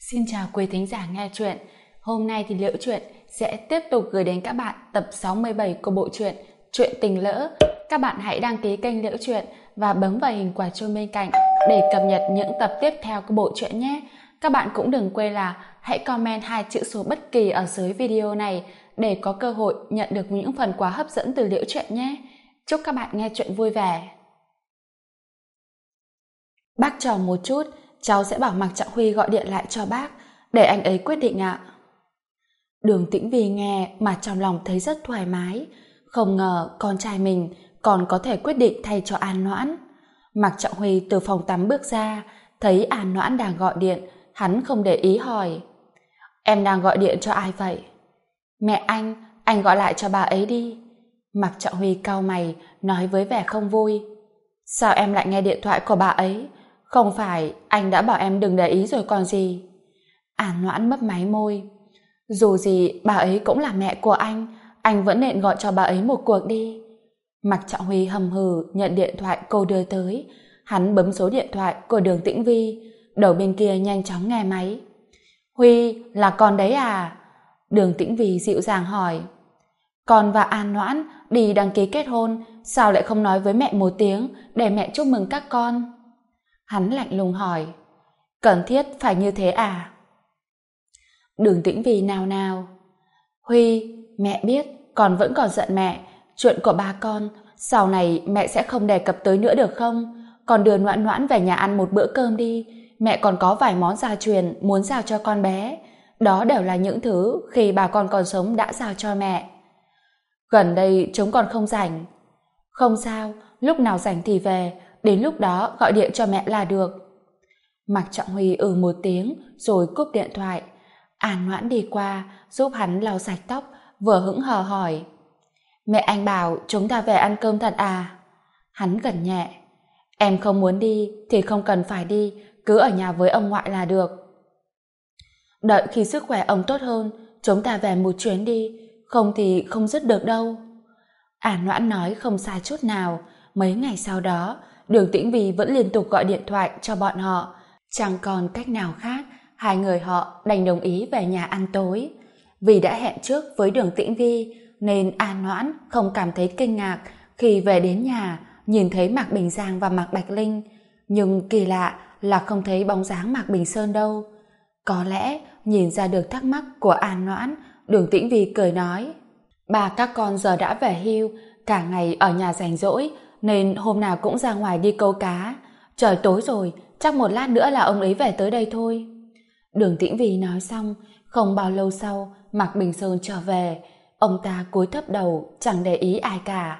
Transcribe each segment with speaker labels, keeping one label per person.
Speaker 1: Xin chào quý thính giả nghe truyện. Hôm nay thì Liễu Truyện sẽ tiếp tục gửi đến các bạn tập 67 của bộ truyện Chuyện Tình Lỡ. Các bạn hãy đăng ký kênh Liễu Truyện và bấm vào hình quả chuông bên cạnh để cập nhật những tập tiếp theo của bộ truyện nhé. Các bạn cũng đừng quên là hãy comment 2 chữ số bất kỳ ở dưới video này để có cơ hội nhận được những phần quà hấp dẫn từ Liễu Truyện nhé. Chúc các bạn nghe truyện vui vẻ. Bác chờ một chút, cháu sẽ bảo Mạc Trọng Huy gọi điện lại cho bác để anh ấy quyết định ạ. Đường Tĩnh Vy nghe mà trong lòng thấy rất thoải mái, không ngờ con trai mình còn có thể quyết định thay cho An Noãn. Mạc Trọng Huy từ phòng tắm bước ra, thấy An Noãn đang gọi điện, hắn không để ý hỏi: "Em đang gọi điện cho ai vậy?" "Mẹ anh gọi lại cho bà ấy đi." Mạc Trọng Huy cau mày, nói với vẻ không vui: "Sao em lại nghe điện thoại của bà ấy? Không phải anh đã bảo em đừng để ý rồi còn gì?" An Noãn mấp máy môi: "Dù gì bà ấy cũng là mẹ của anh vẫn nên gọi cho bà ấy một cuộc đi." Mạc Trọng Huy hầm hừ nhận điện thoại cô đưa tới, hắn bấm số điện thoại của Đường Tĩnh Vy, đầu bên kia nhanh chóng nghe máy. "Huy, là con đấy à?" Đường Tĩnh Vy dịu dàng hỏi. "Con và An Noãn đi đăng ký kết hôn, sao lại không nói với mẹ một tiếng để mẹ chúc mừng các con?" Hắn lạnh lùng hỏi. "Cần thiết phải như thế à?" Đường Tĩnh Vy nào nào: "Huy, mẹ biết con vẫn còn giận mẹ. Chuyện của ba con sau này mẹ sẽ không đề cập tới nữa được không? Con đưa Noãn Noãn về nhà ăn một bữa cơm đi. Mẹ còn có vài món gia truyền muốn giao cho con bé. Đó đều là những thứ khi bà con còn sống đã giao cho mẹ." "Gần đây chúng con không rảnh." "Không sao, lúc nào rảnh thì về, đến lúc đó gọi điện cho mẹ là được." Mạc Trọng Huy một tiếng rồi cúp điện thoại. An Noãn đi qua giúp hắn lau sạch tóc, vừa hững hờ hỏi: "Mẹ anh bảo chúng ta về ăn cơm thật à?" Hắn gật nhẹ: "Em không muốn đi thì không cần phải đi, cứ ở nhà với ông ngoại là được. Đợi khi sức khỏe ông tốt hơn chúng ta về một chuyến đi, không thì không dứt được đâu." An Noãn nói không sai chút nào. Mấy ngày sau đó Đường Tĩnh Vy vẫn liên tục gọi điện thoại cho bọn họ. Chẳng còn cách nào khác, hai người họ đành đồng ý về nhà ăn tối. Vì đã hẹn trước với Đường Tĩnh Vy nên An Noãn không cảm thấy kinh ngạc khi về đến nhà nhìn thấy Mạc Bình Giang và Mạc Bạch Linh, nhưng kỳ lạ là không thấy bóng dáng Mạc Bình Sơn đâu. Có lẽ nhìn ra được thắc mắc của An Noãn, Đường Tĩnh Vy cười nói: "Ba các con giờ đã về hưu, cả ngày ở nhà rảnh rỗi nên hôm nào cũng ra ngoài đi câu cá. Trời tối rồi, chắc một lát nữa là ông ấy về tới đây thôi." Đường Tĩnh Vy nói xong, không bao lâu sau Mạc Bình Sơn trở về. Ông ta cúi thấp đầu, chẳng để ý ai cả.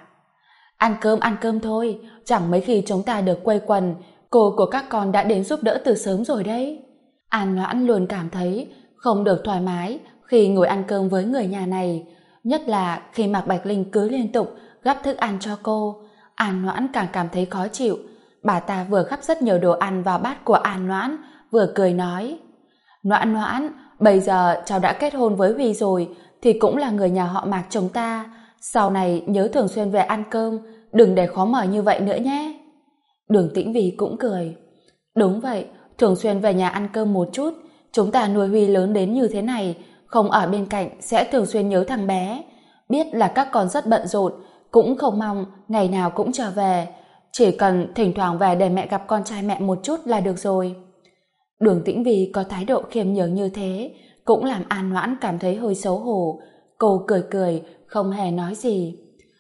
Speaker 1: Ăn cơm thôi, chẳng mấy khi chúng ta được quây quần, cô của các con đã đến giúp đỡ từ sớm rồi đấy." An Noãn luôn cảm thấy không được thoải mái khi ngồi ăn cơm với người nhà này, nhất là khi Mạc Bạch Linh cứ liên tục gắp thức ăn cho cô. An Noãn càng cảm thấy khó chịu. Bà ta vừa gắp rất nhiều đồ ăn vào bát của An Noãn, vừa cười nói: "Noãn Noãn, bây giờ cháu đã kết hôn với Huy rồi thì cũng là người nhà họ Mạc chúng ta, sau này nhớ thường xuyên về ăn cơm, đừng để khó mời như vậy nữa nhé." Đường Tĩnh Vy cũng cười: "Đúng vậy, thường xuyên về nhà ăn cơm một chút, chúng ta nuôi Huy lớn đến như thế này, không ở bên cạnh sẽ thường xuyên nhớ thằng bé. Biết là các con rất bận rộn, cũng không mong ngày nào cũng trở về, chỉ cần thỉnh thoảng về để mẹ gặp con trai mẹ một chút là được rồi." Đường Tĩnh Vy có thái độ khiêm nhường như thế cũng làm An Noãn cảm thấy hơi xấu hổ. Cô cười cười, không hề nói gì.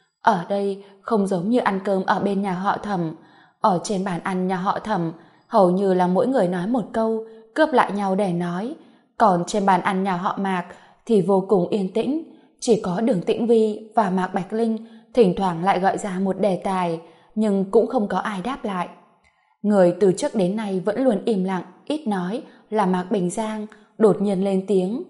Speaker 1: Ở đây không giống như ăn cơm ở bên nhà họ Thẩm. Ở trên bàn ăn nhà họ Thẩm, hầu như là mỗi người nói một câu, cướp lại nhau để nói. Còn trên bàn ăn nhà họ Mạc thì vô cùng yên tĩnh, chỉ có Đường Tĩnh Vy và Mạc Bạch Linh thỉnh thoảng lại gọi ra một đề tài, nhưng cũng không có ai đáp lại. Người từ trước đến nay vẫn luôn im lặng, ít nói là Mạc Bình Giang đột nhiên lên tiếng: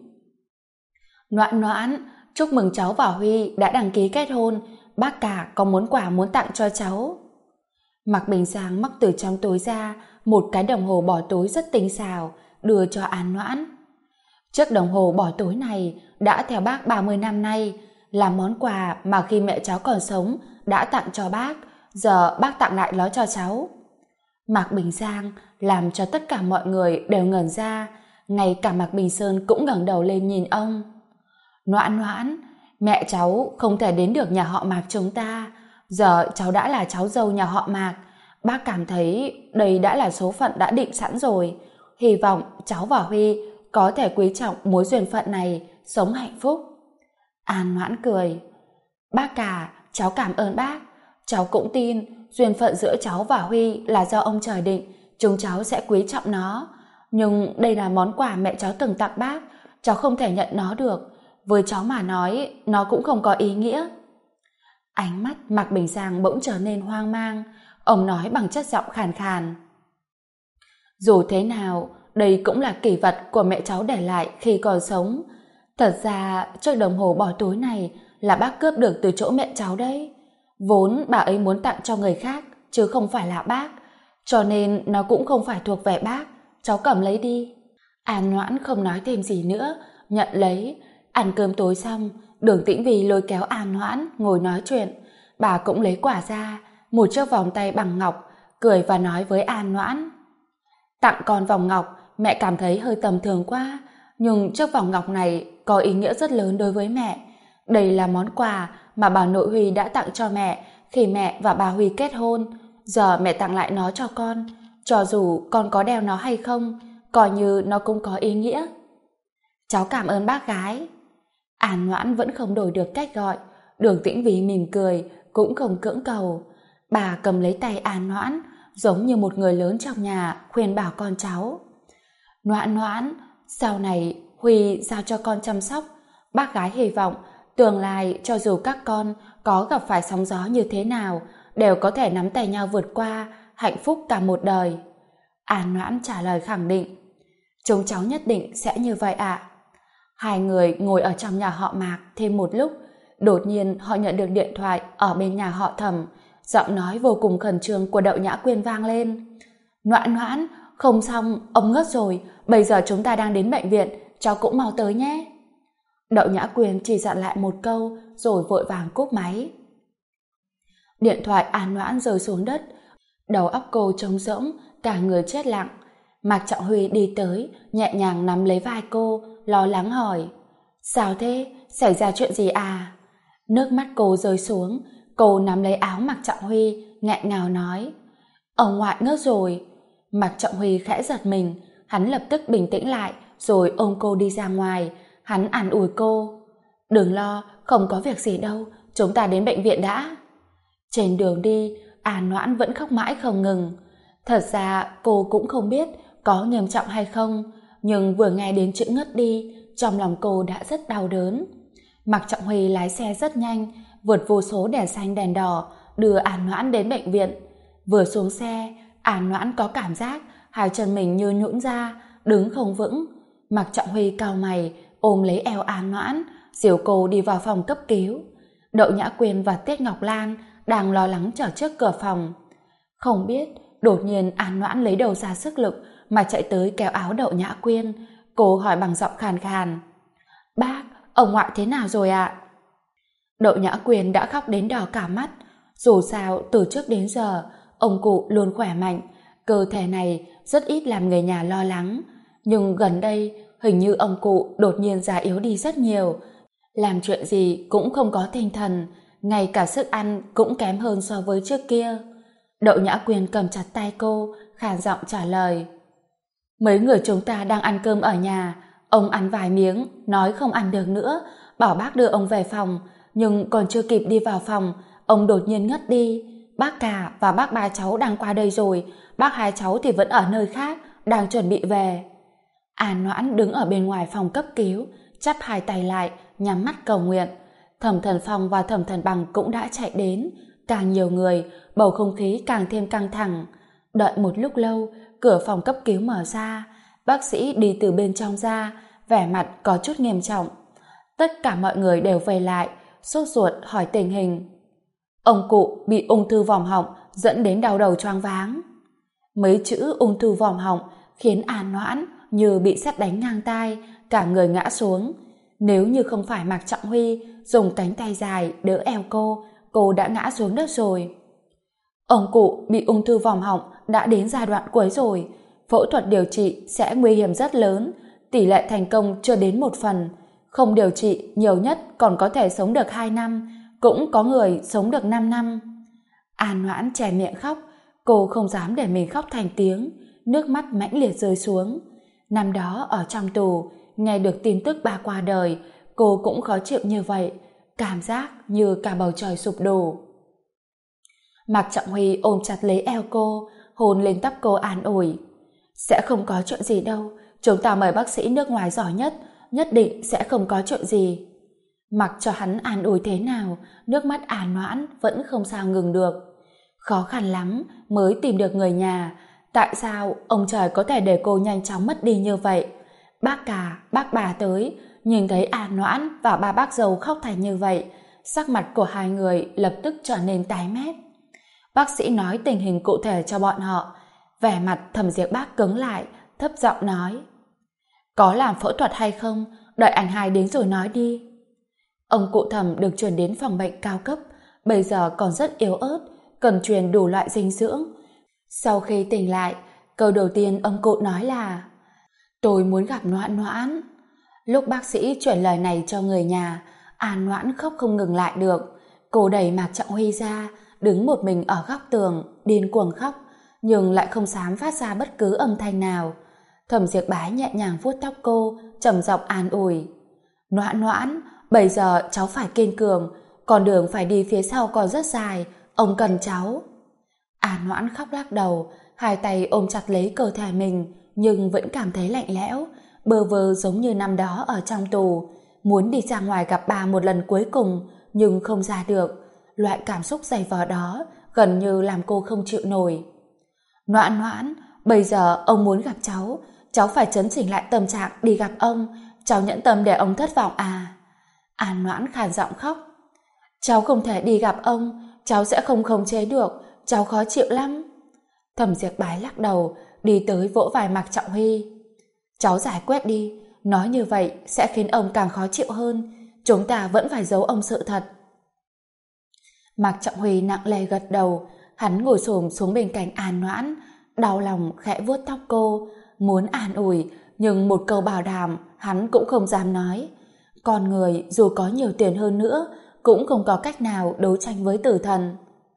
Speaker 1: "Noãn Noãn, chúc mừng cháu và Huy đã đăng ký kết hôn, bác cả có món quà muốn tặng cho cháu." Mạc Bình Giang móc từ trong túi ra một cái đồng hồ bỏ túi rất tinh xảo, đưa cho An Noãn. Chiếc đồng hồ bỏ túi này đã theo bác 30 năm nay, là món quà mà khi mẹ cháu còn sống đã tặng cho bác, giờ bác tặng lại nó cho cháu. Mạc Bình Giang làm cho tất cả mọi người đều ngẩn ra, ngay cả Mạc Bình Sơn cũng ngẩng đầu lên nhìn ông. Noãn Noãn, mẹ cháu không thể đến được nhà họ Mạc chúng ta. Giờ cháu đã là cháu dâu nhà họ Mạc. Bác cảm thấy đây đã là số phận đã định sẵn rồi. Hy vọng cháu và Huy có thể quý trọng mối duyên phận này, sống hạnh phúc. An Noãn cười. Bác cả, cháu cảm ơn bác. Cháu cũng tin duyên phận giữa cháu và Huy là do ông trời định, chúng cháu sẽ quý trọng nó. Nhưng đây là món quà mẹ cháu từng tặng bác, cháu không thể nhận nó được. Với cháu mà nói, nó cũng không có ý nghĩa. Ánh mắt Mạc Bình Giang bỗng trở nên hoang mang. Ông nói bằng chất giọng khàn khàn. Dù thế nào, đây cũng là kỷ vật của mẹ cháu để lại khi còn sống. Thật ra, chiếc đồng hồ bỏ túi này là bác cướp được từ chỗ mẹ cháu đấy. Vốn bà ấy muốn tặng cho người khác, chứ không phải là bác. Cho nên nó cũng không phải thuộc về bác. Cháu cầm lấy đi. An Noãn không nói thêm gì nữa, nhận lấy. Ăn cơm tối xong, Đường Tĩnh Vy lôi kéo An Noãn ngồi nói chuyện. Bà cũng lấy quả ra, một chiếc vòng tay bằng ngọc, cười và nói với An Noãn. Tặng con vòng ngọc, mẹ cảm thấy hơi tầm thường quá, nhưng chiếc vòng ngọc này có ý nghĩa rất lớn đối với mẹ. Đây là món quà mà bà nội Huy đã tặng cho mẹ khi mẹ và bà Huy kết hôn. Giờ mẹ tặng lại nó cho con, cho dù con có đeo nó hay không, coi như nó cũng có ý nghĩa. Cháu cảm ơn bác gái. An Noãn vẫn không đổi được cách gọi. Đường Tĩnh Vy mỉm cười, cũng không cưỡng cầu. Bà cầm lấy tay An Noãn, giống như một người lớn trong nhà khuyên bảo con cháu. Noãn Noãn, sau này Huy giao cho con chăm sóc. Bác gái hy vọng tương lai cho dù các con có gặp phải sóng gió như thế nào, đều có thể nắm tay nhau vượt qua, hạnh phúc cả một đời. An Noãn trả lời khẳng định. Chúng cháu nhất định sẽ như vậy ạ. Hai người ngồi ở trong nhà họ Mạc thêm một lúc. Đột nhiên họ nhận được điện thoại ở bên nhà họ Thẩm. Giọng nói vô cùng khẩn trương của Đậu Nhã Quyên vang lên. Noãn Noãn, không xong, ông ngất rồi. Bây giờ chúng ta đang đến bệnh viện, cháu cũng mau tới nhé. Đậu Nhã Quyên chỉ dặn lại một câu rồi vội vàng cúp máy. Điện thoại An Noãn rơi xuống đất. Đầu óc cô trống rỗng, cả người chết lặng. Mạc Trọng Huy đi tới, nhẹ nhàng nắm lấy vai cô, lo lắng hỏi. Sao thế? Xảy ra chuyện gì à? Nước mắt cô rơi xuống, cô nắm lấy áo Mạc Trọng Huy, nghẹn ngào nói. Ông ngoại ngất rồi. Mạc Trọng Huy khẽ giật mình, hắn lập tức bình tĩnh lại, rồi ôm cô đi ra ngoài. Hắn an ủi cô. Đừng lo, không có việc gì đâu, chúng ta đến bệnh viện đã. Trên đường đi, An Noãn vẫn khóc mãi không ngừng. Thật ra cô cũng không biết có nghiêm trọng hay không, nhưng vừa nghe đến chữ ngất đi, trong lòng cô đã rất đau đớn. Mạc Trọng Huy lái xe rất nhanh, vượt vô số đèn xanh đèn đỏ, đưa An Noãn đến bệnh viện. Vừa xuống xe, An Noãn có cảm giác hai chân mình như nhũn ra, đứng không vững. Mạc Trọng Huy cau mày, ôm lấy eo An Noãn, dìu cô đi vào phòng cấp cứu. Đậu Nhã Quyên và Tiết Ngọc Lan đang lo lắng chờ trước cửa phòng. Không biết, đột nhiên An Noãn lấy đầu ra sức lực mà chạy tới kéo áo Đậu Nhã Quyên. Cô hỏi bằng giọng khàn khàn. Bác, ông ngoại thế nào rồi ạ? Đậu Nhã Quyên đã khóc đến đỏ cả mắt. Dù sao, từ trước đến giờ, ông cụ luôn khỏe mạnh. Cơ thể này rất ít làm người nhà lo lắng. Nhưng gần đây, hình như ông cụ đột nhiên già yếu đi rất nhiều. Làm chuyện gì cũng không có tinh thần, ngay cả sức ăn cũng kém hơn so với trước kia. Đậu Nhã Quyên cầm chặt tay cô, khàn giọng trả lời. Mấy người chúng ta đang ăn cơm ở nhà, ông ăn vài miếng, nói không ăn được nữa, bảo bác đưa ông về phòng, nhưng còn chưa kịp đi vào phòng, ông đột nhiên ngất đi. Bác cả và bác ba cháu đang qua đây rồi, bác hai cháu thì vẫn ở nơi khác, đang chuẩn bị về. An Noãn đứng ở bên ngoài phòng cấp cứu, chắp hai tay lại, nhắm mắt cầu nguyện. Thẩm Thần Phong và Thẩm Thần Bằng cũng đã chạy đến. Càng nhiều người, bầu không khí càng thêm căng thẳng. Đợi một lúc lâu, cửa phòng cấp cứu mở ra. Bác sĩ đi từ bên trong ra, vẻ mặt có chút nghiêm trọng. Tất cả mọi người đều vây lại, sốt ruột hỏi tình hình. Ông cụ bị ung thư vòm họng dẫn đến đau đầu choáng váng. Mấy chữ ung thư vòm họng khiến An Noãn như bị sét đánh ngang tai, cả người ngã xuống. Nếu như không phải Mạc Trọng Huy dùng cánh tay dài đỡ eo cô đã ngã xuống đất rồi. Ông cụ bị ung thư vòm họng đã đến giai đoạn cuối rồi, phẫu thuật điều trị sẽ nguy hiểm rất lớn, tỷ lệ thành công chưa đến 1%, không điều trị nhiều nhất còn có thể sống được 2 năm, cũng có người sống được 5 năm. An Noãn che miệng khóc, cô không dám để mình khóc thành tiếng, nước mắt mãnh liệt rơi xuống. Năm đó ở trong tù, nghe được tin tức ba qua đời, cô cũng khó chịu như vậy, cảm giác như cả bầu trời sụp đổ. Mạc Trọng Huy ôm chặt lấy eo cô, hôn lên tóc cô an ủi. Sẽ không có chuyện gì đâu, chúng ta mời bác sĩ nước ngoài giỏi nhất, nhất định sẽ không có chuyện gì. Mặc cho hắn an ủi thế nào, nước mắt An Noãn vẫn không sao ngừng được. Khó khăn lắm mới tìm được người nhà, tại sao ông trời có thể để cô nhanh chóng mất đi như vậy? Bác cả, bác bà tới, nhìn thấy An Noãn và ba bác dâu khóc thành như vậy, sắc mặt của hai người lập tức trở nên tái mét. Bác sĩ nói tình hình cụ thể cho bọn họ, vẻ mặt Thẩm Diệp Bác cứng lại, thấp giọng nói. Có làm phẫu thuật hay không? Đợi anh hai đến rồi nói đi. Ông cụ Thẩm được chuyển đến phòng bệnh cao cấp, bây giờ còn rất yếu ớt, cần truyền đủ loại dinh dưỡng. Sau khi tỉnh lại, câu đầu tiên ông cụ nói là tôi muốn gặp Noãn Noãn. Lúc bác sĩ chuyển lời này cho người nhà, An Noãn khóc không ngừng lại được. Cô đẩy Mạc Trọng Huy ra, đứng một mình ở góc tường, điên cuồng khóc, nhưng lại không dám phát ra bất cứ âm thanh nào. Thẩm Diệp Bái nhẹ nhàng vuốt tóc cô, trầm giọng an ủi. Noãn Noãn, bây giờ cháu phải kiên cường, con đường phải đi phía sau còn rất dài, ông cần cháu. An Noãn khóc lắc đầu, hai tay ôm chặt lấy cơ thể mình, nhưng vẫn cảm thấy lạnh lẽo, bơ vơ giống như năm đó ở trong tù, muốn đi ra ngoài gặp bà một lần cuối cùng, nhưng không ra được. Loại cảm xúc dày vò đó gần như làm cô không chịu nổi. Noãn Noãn, bây giờ ông muốn gặp cháu phải chấn chỉnh lại tâm trạng đi gặp ông, cháu nhẫn tâm để ông thất vọng à? An Noãn khàn giọng khóc. Cháu không thể đi gặp ông, cháu sẽ không khống chế được, cháu khó chịu lắm. Thẩm Diệp Bái lắc đầu, đi tới vỗ vai Mạc Trọng Huy. Cháu giải quyết đi, nói như vậy sẽ khiến ông càng khó chịu hơn, chúng ta vẫn phải giấu ông sự thật. Mạc Trọng Huy nặng nề gật đầu, hắn ngồi xổm xuống bên cạnh An Noãn, đau lòng khẽ vuốt tóc cô, muốn an ủi, nhưng một câu bảo đảm hắn cũng không dám nói. Con người dù có nhiều tiền hơn nữa, cũng không có cách nào đấu tranh với tử thần.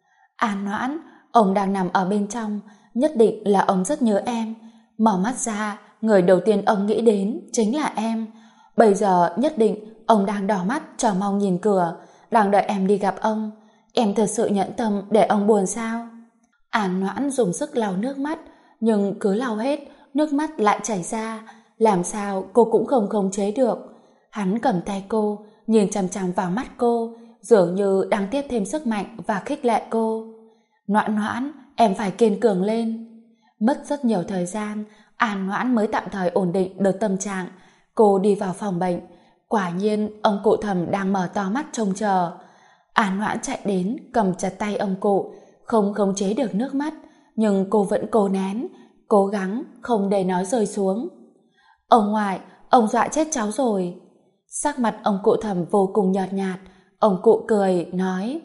Speaker 1: An Noãn, ông đang nằm ở bên trong, nhất định là ông rất nhớ em. Mở mắt ra, người đầu tiên ông nghĩ đến chính là em. Bây giờ nhất định ông đang đỏ mắt chờ mong nhìn cửa, đang đợi em đi gặp ông. Em thật sự nhẫn tâm để ông buồn sao? An Noãn dùng sức lau nước mắt, nhưng cứ lau hết, nước mắt lại chảy ra, làm sao cô cũng không khống chế được. Hắn cầm tay cô, nhìn chằm chằm vào mắt cô, dường như đang tiếp thêm sức mạnh và khích lệ cô. Noãn Noãn, em phải kiên cường lên. Mất rất nhiều thời gian, An Noãn mới tạm thời ổn định được tâm trạng. Cô đi vào phòng bệnh, quả nhiên ông cụ Thẩm đang mở to mắt trông chờ. An Noãn chạy đến, cầm chặt tay ông cụ, không khống chế được nước mắt, nhưng cô vẫn cố nén, cố gắng không để nó rơi xuống. Ông ngoại, ông dọa chết cháu rồi. Sắc mặt ông cụ Thẩm vô cùng nhợt nhạt, ông cụ cười, nói: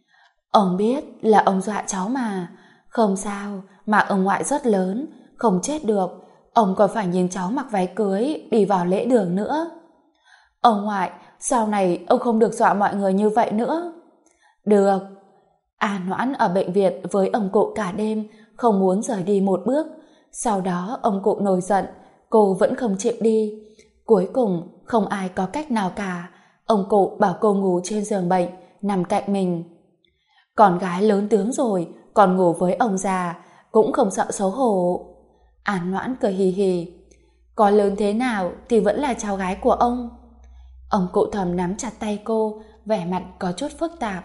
Speaker 1: Ông biết là ông dọa cháu mà, không sao, mà ông ngoại rất lớn, không chết được, ông còn phải nhìn cháu mặc váy cưới đi vào lễ đường nữa. Ông ngoại, sau này ông không được dọa mọi người như vậy nữa. Được. An Noãn ở bệnh viện với ông cụ cả đêm, không muốn rời đi một bước. Sau đó ông cụ nổi giận, cô vẫn không chịu đi. Cuối cùng không ai có cách nào cả, ông cụ bảo cô ngủ trên giường bệnh, nằm cạnh mình. Con gái lớn tướng rồi, còn ngủ với ông già, cũng không sợ xấu hổ. An Noãn cười hì hì. Có lớn thế nào thì vẫn là cháu gái của ông. Ông cụ Thẩm nắm chặt tay cô, vẻ mặt có chút phức tạp.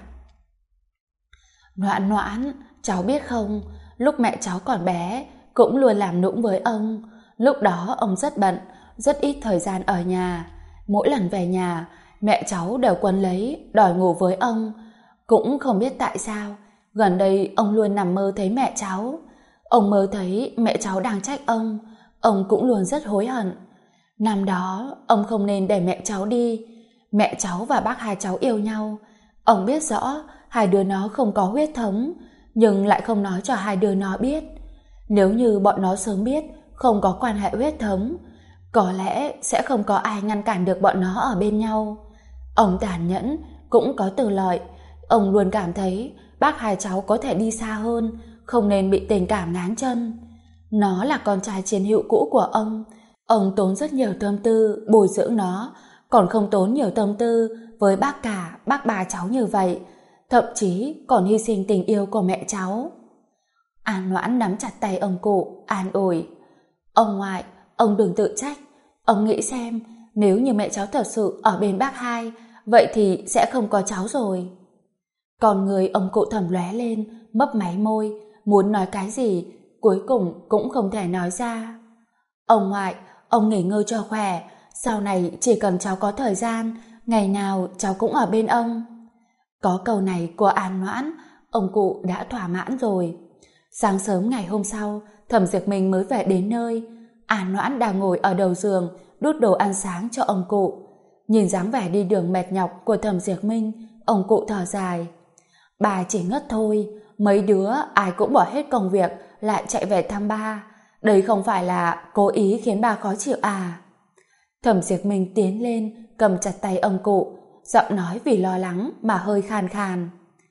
Speaker 1: Noãn Noãn, cháu biết không, lúc mẹ cháu còn bé cũng luôn làm nũng với ông. Lúc đó ông rất bận, rất ít thời gian ở nhà. Mỗi lần về nhà, mẹ cháu đều quấn lấy, đòi ngủ với ông. Cũng không biết tại sao, gần đây ông luôn nằm mơ thấy mẹ cháu. Ông mơ thấy mẹ cháu đang trách ông cũng luôn rất hối hận. Năm đó, ông không nên để mẹ cháu đi. Mẹ cháu và bác hai cháu yêu nhau. Ông biết rõ hai đứa nó không có huyết thống, nhưng lại không nói cho hai đứa nó biết. Nếu như bọn nó sớm biết không có quan hệ huyết thống, Có lẽ sẽ không có ai ngăn cản được bọn nó ở bên nhau. Ông tàn nhẫn, cũng có tư lợi. Ông luôn cảm thấy bác hai cháu có thể đi xa hơn, không nên bị tình cảm ngáng chân. Nó là con trai chiến hữu cũ của ông. Ông tốn rất nhiều tâm tư bồi dưỡng nó, còn không tốn nhiều tâm tư với bác cả, bác bà cháu như vậy. Thậm chí còn hy sinh tình yêu của mẹ cháu. An Noãn nắm chặt tay ông cụ, an ủi. Ông ngoại, ông đừng tự trách. Ông nghĩ xem, nếu như mẹ cháu thật sự ở bên bác hai, vậy thì sẽ không có cháu rồi. Còn người ông cụ Thẩm lóe lên, mấp máy môi, muốn nói cái gì, cuối cùng cũng không thể nói ra. Ông ngoại, ông nghỉ ngơi cho khỏe, sau này chỉ cần cháu có thời gian, ngày nào cháu cũng ở bên ông. Có câu này của An Noãn, ông cụ đã thỏa mãn rồi. Sáng sớm ngày hôm sau, Thẩm Diệp Minh mới về đến nơi. An Noãn đang ngồi ở đầu giường, đút đồ ăn sáng cho ông cụ. Nhìn dáng vẻ đi đường mệt nhọc của Thẩm Diệp Minh, ông cụ thở dài. Bà chỉ ngất thôi, mấy đứa ai cũng bỏ hết công việc lại chạy về thăm ba. Đây không phải là cố ý khiến bà khó chịu à? Thẩm Diệp Minh tiến lên, cầm chặt tay ông cụ, giọng nói vì lo lắng mà hơi khàn khàn.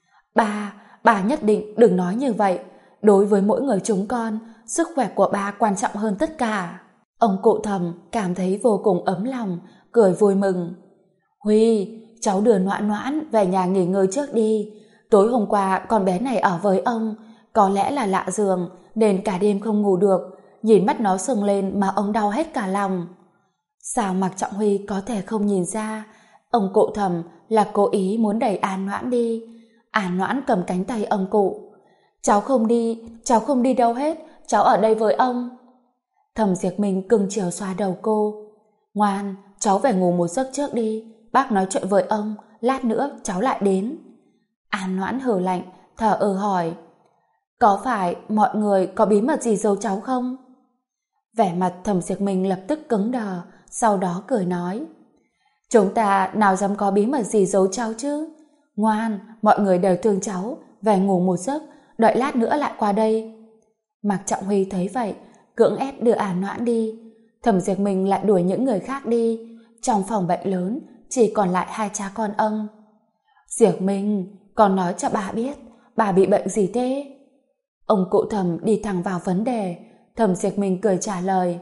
Speaker 1: Bà nhất định đừng nói như vậy. Đối với mỗi người chúng con, sức khỏe của ba quan trọng hơn tất cả. Ông cụ Thẩm cảm thấy vô cùng ấm lòng, cười vui mừng. Huy, cháu đưa Noãn Noãn về nhà nghỉ ngơi trước đi. Tối hôm qua con bé này ở với ông, có lẽ là lạ giường nên cả đêm không ngủ được. Nhìn mắt nó sưng lên mà ông đau hết cả lòng. Sao Mạc Trọng Huy có thể không nhìn ra? Ông cụ Thẩm là cố ý muốn đẩy An Noãn đi. An Noãn cầm cánh tay ông cụ. Cháu không đi đâu hết, cháu ở đây với ông. Thẩm Diệp Minh cưng chiều xoa đầu cô. Ngoan, cháu về ngủ một giấc trước đi, bác nói chuyện với ông, lát nữa cháu lại đến. An Noãn hừ lạnh, thở hỏi. Có phải mọi người có bí mật gì giấu cháu không? Vẻ mặt Thẩm Diệp Minh lập tức cứng đờ, sau đó cười nói. Chúng ta nào dám có bí mật gì giấu cháu chứ? Ngoan, mọi người đều thương cháu, về ngủ một giấc, đợi lát nữa lại qua đây. Mạc Trọng Huy thấy vậy, cưỡng ép đưa An Noãn đi. Thẩm Diệp Minh lại đuổi những người khác đi. Trong phòng bệnh lớn, chỉ còn lại hai cha con ông. Diệp Minh, con nói cho bà biết, bà bị bệnh gì thế? Ông cụ Thẩm đi thẳng vào vấn đề. Thẩm Diệp Minh cười trả lời.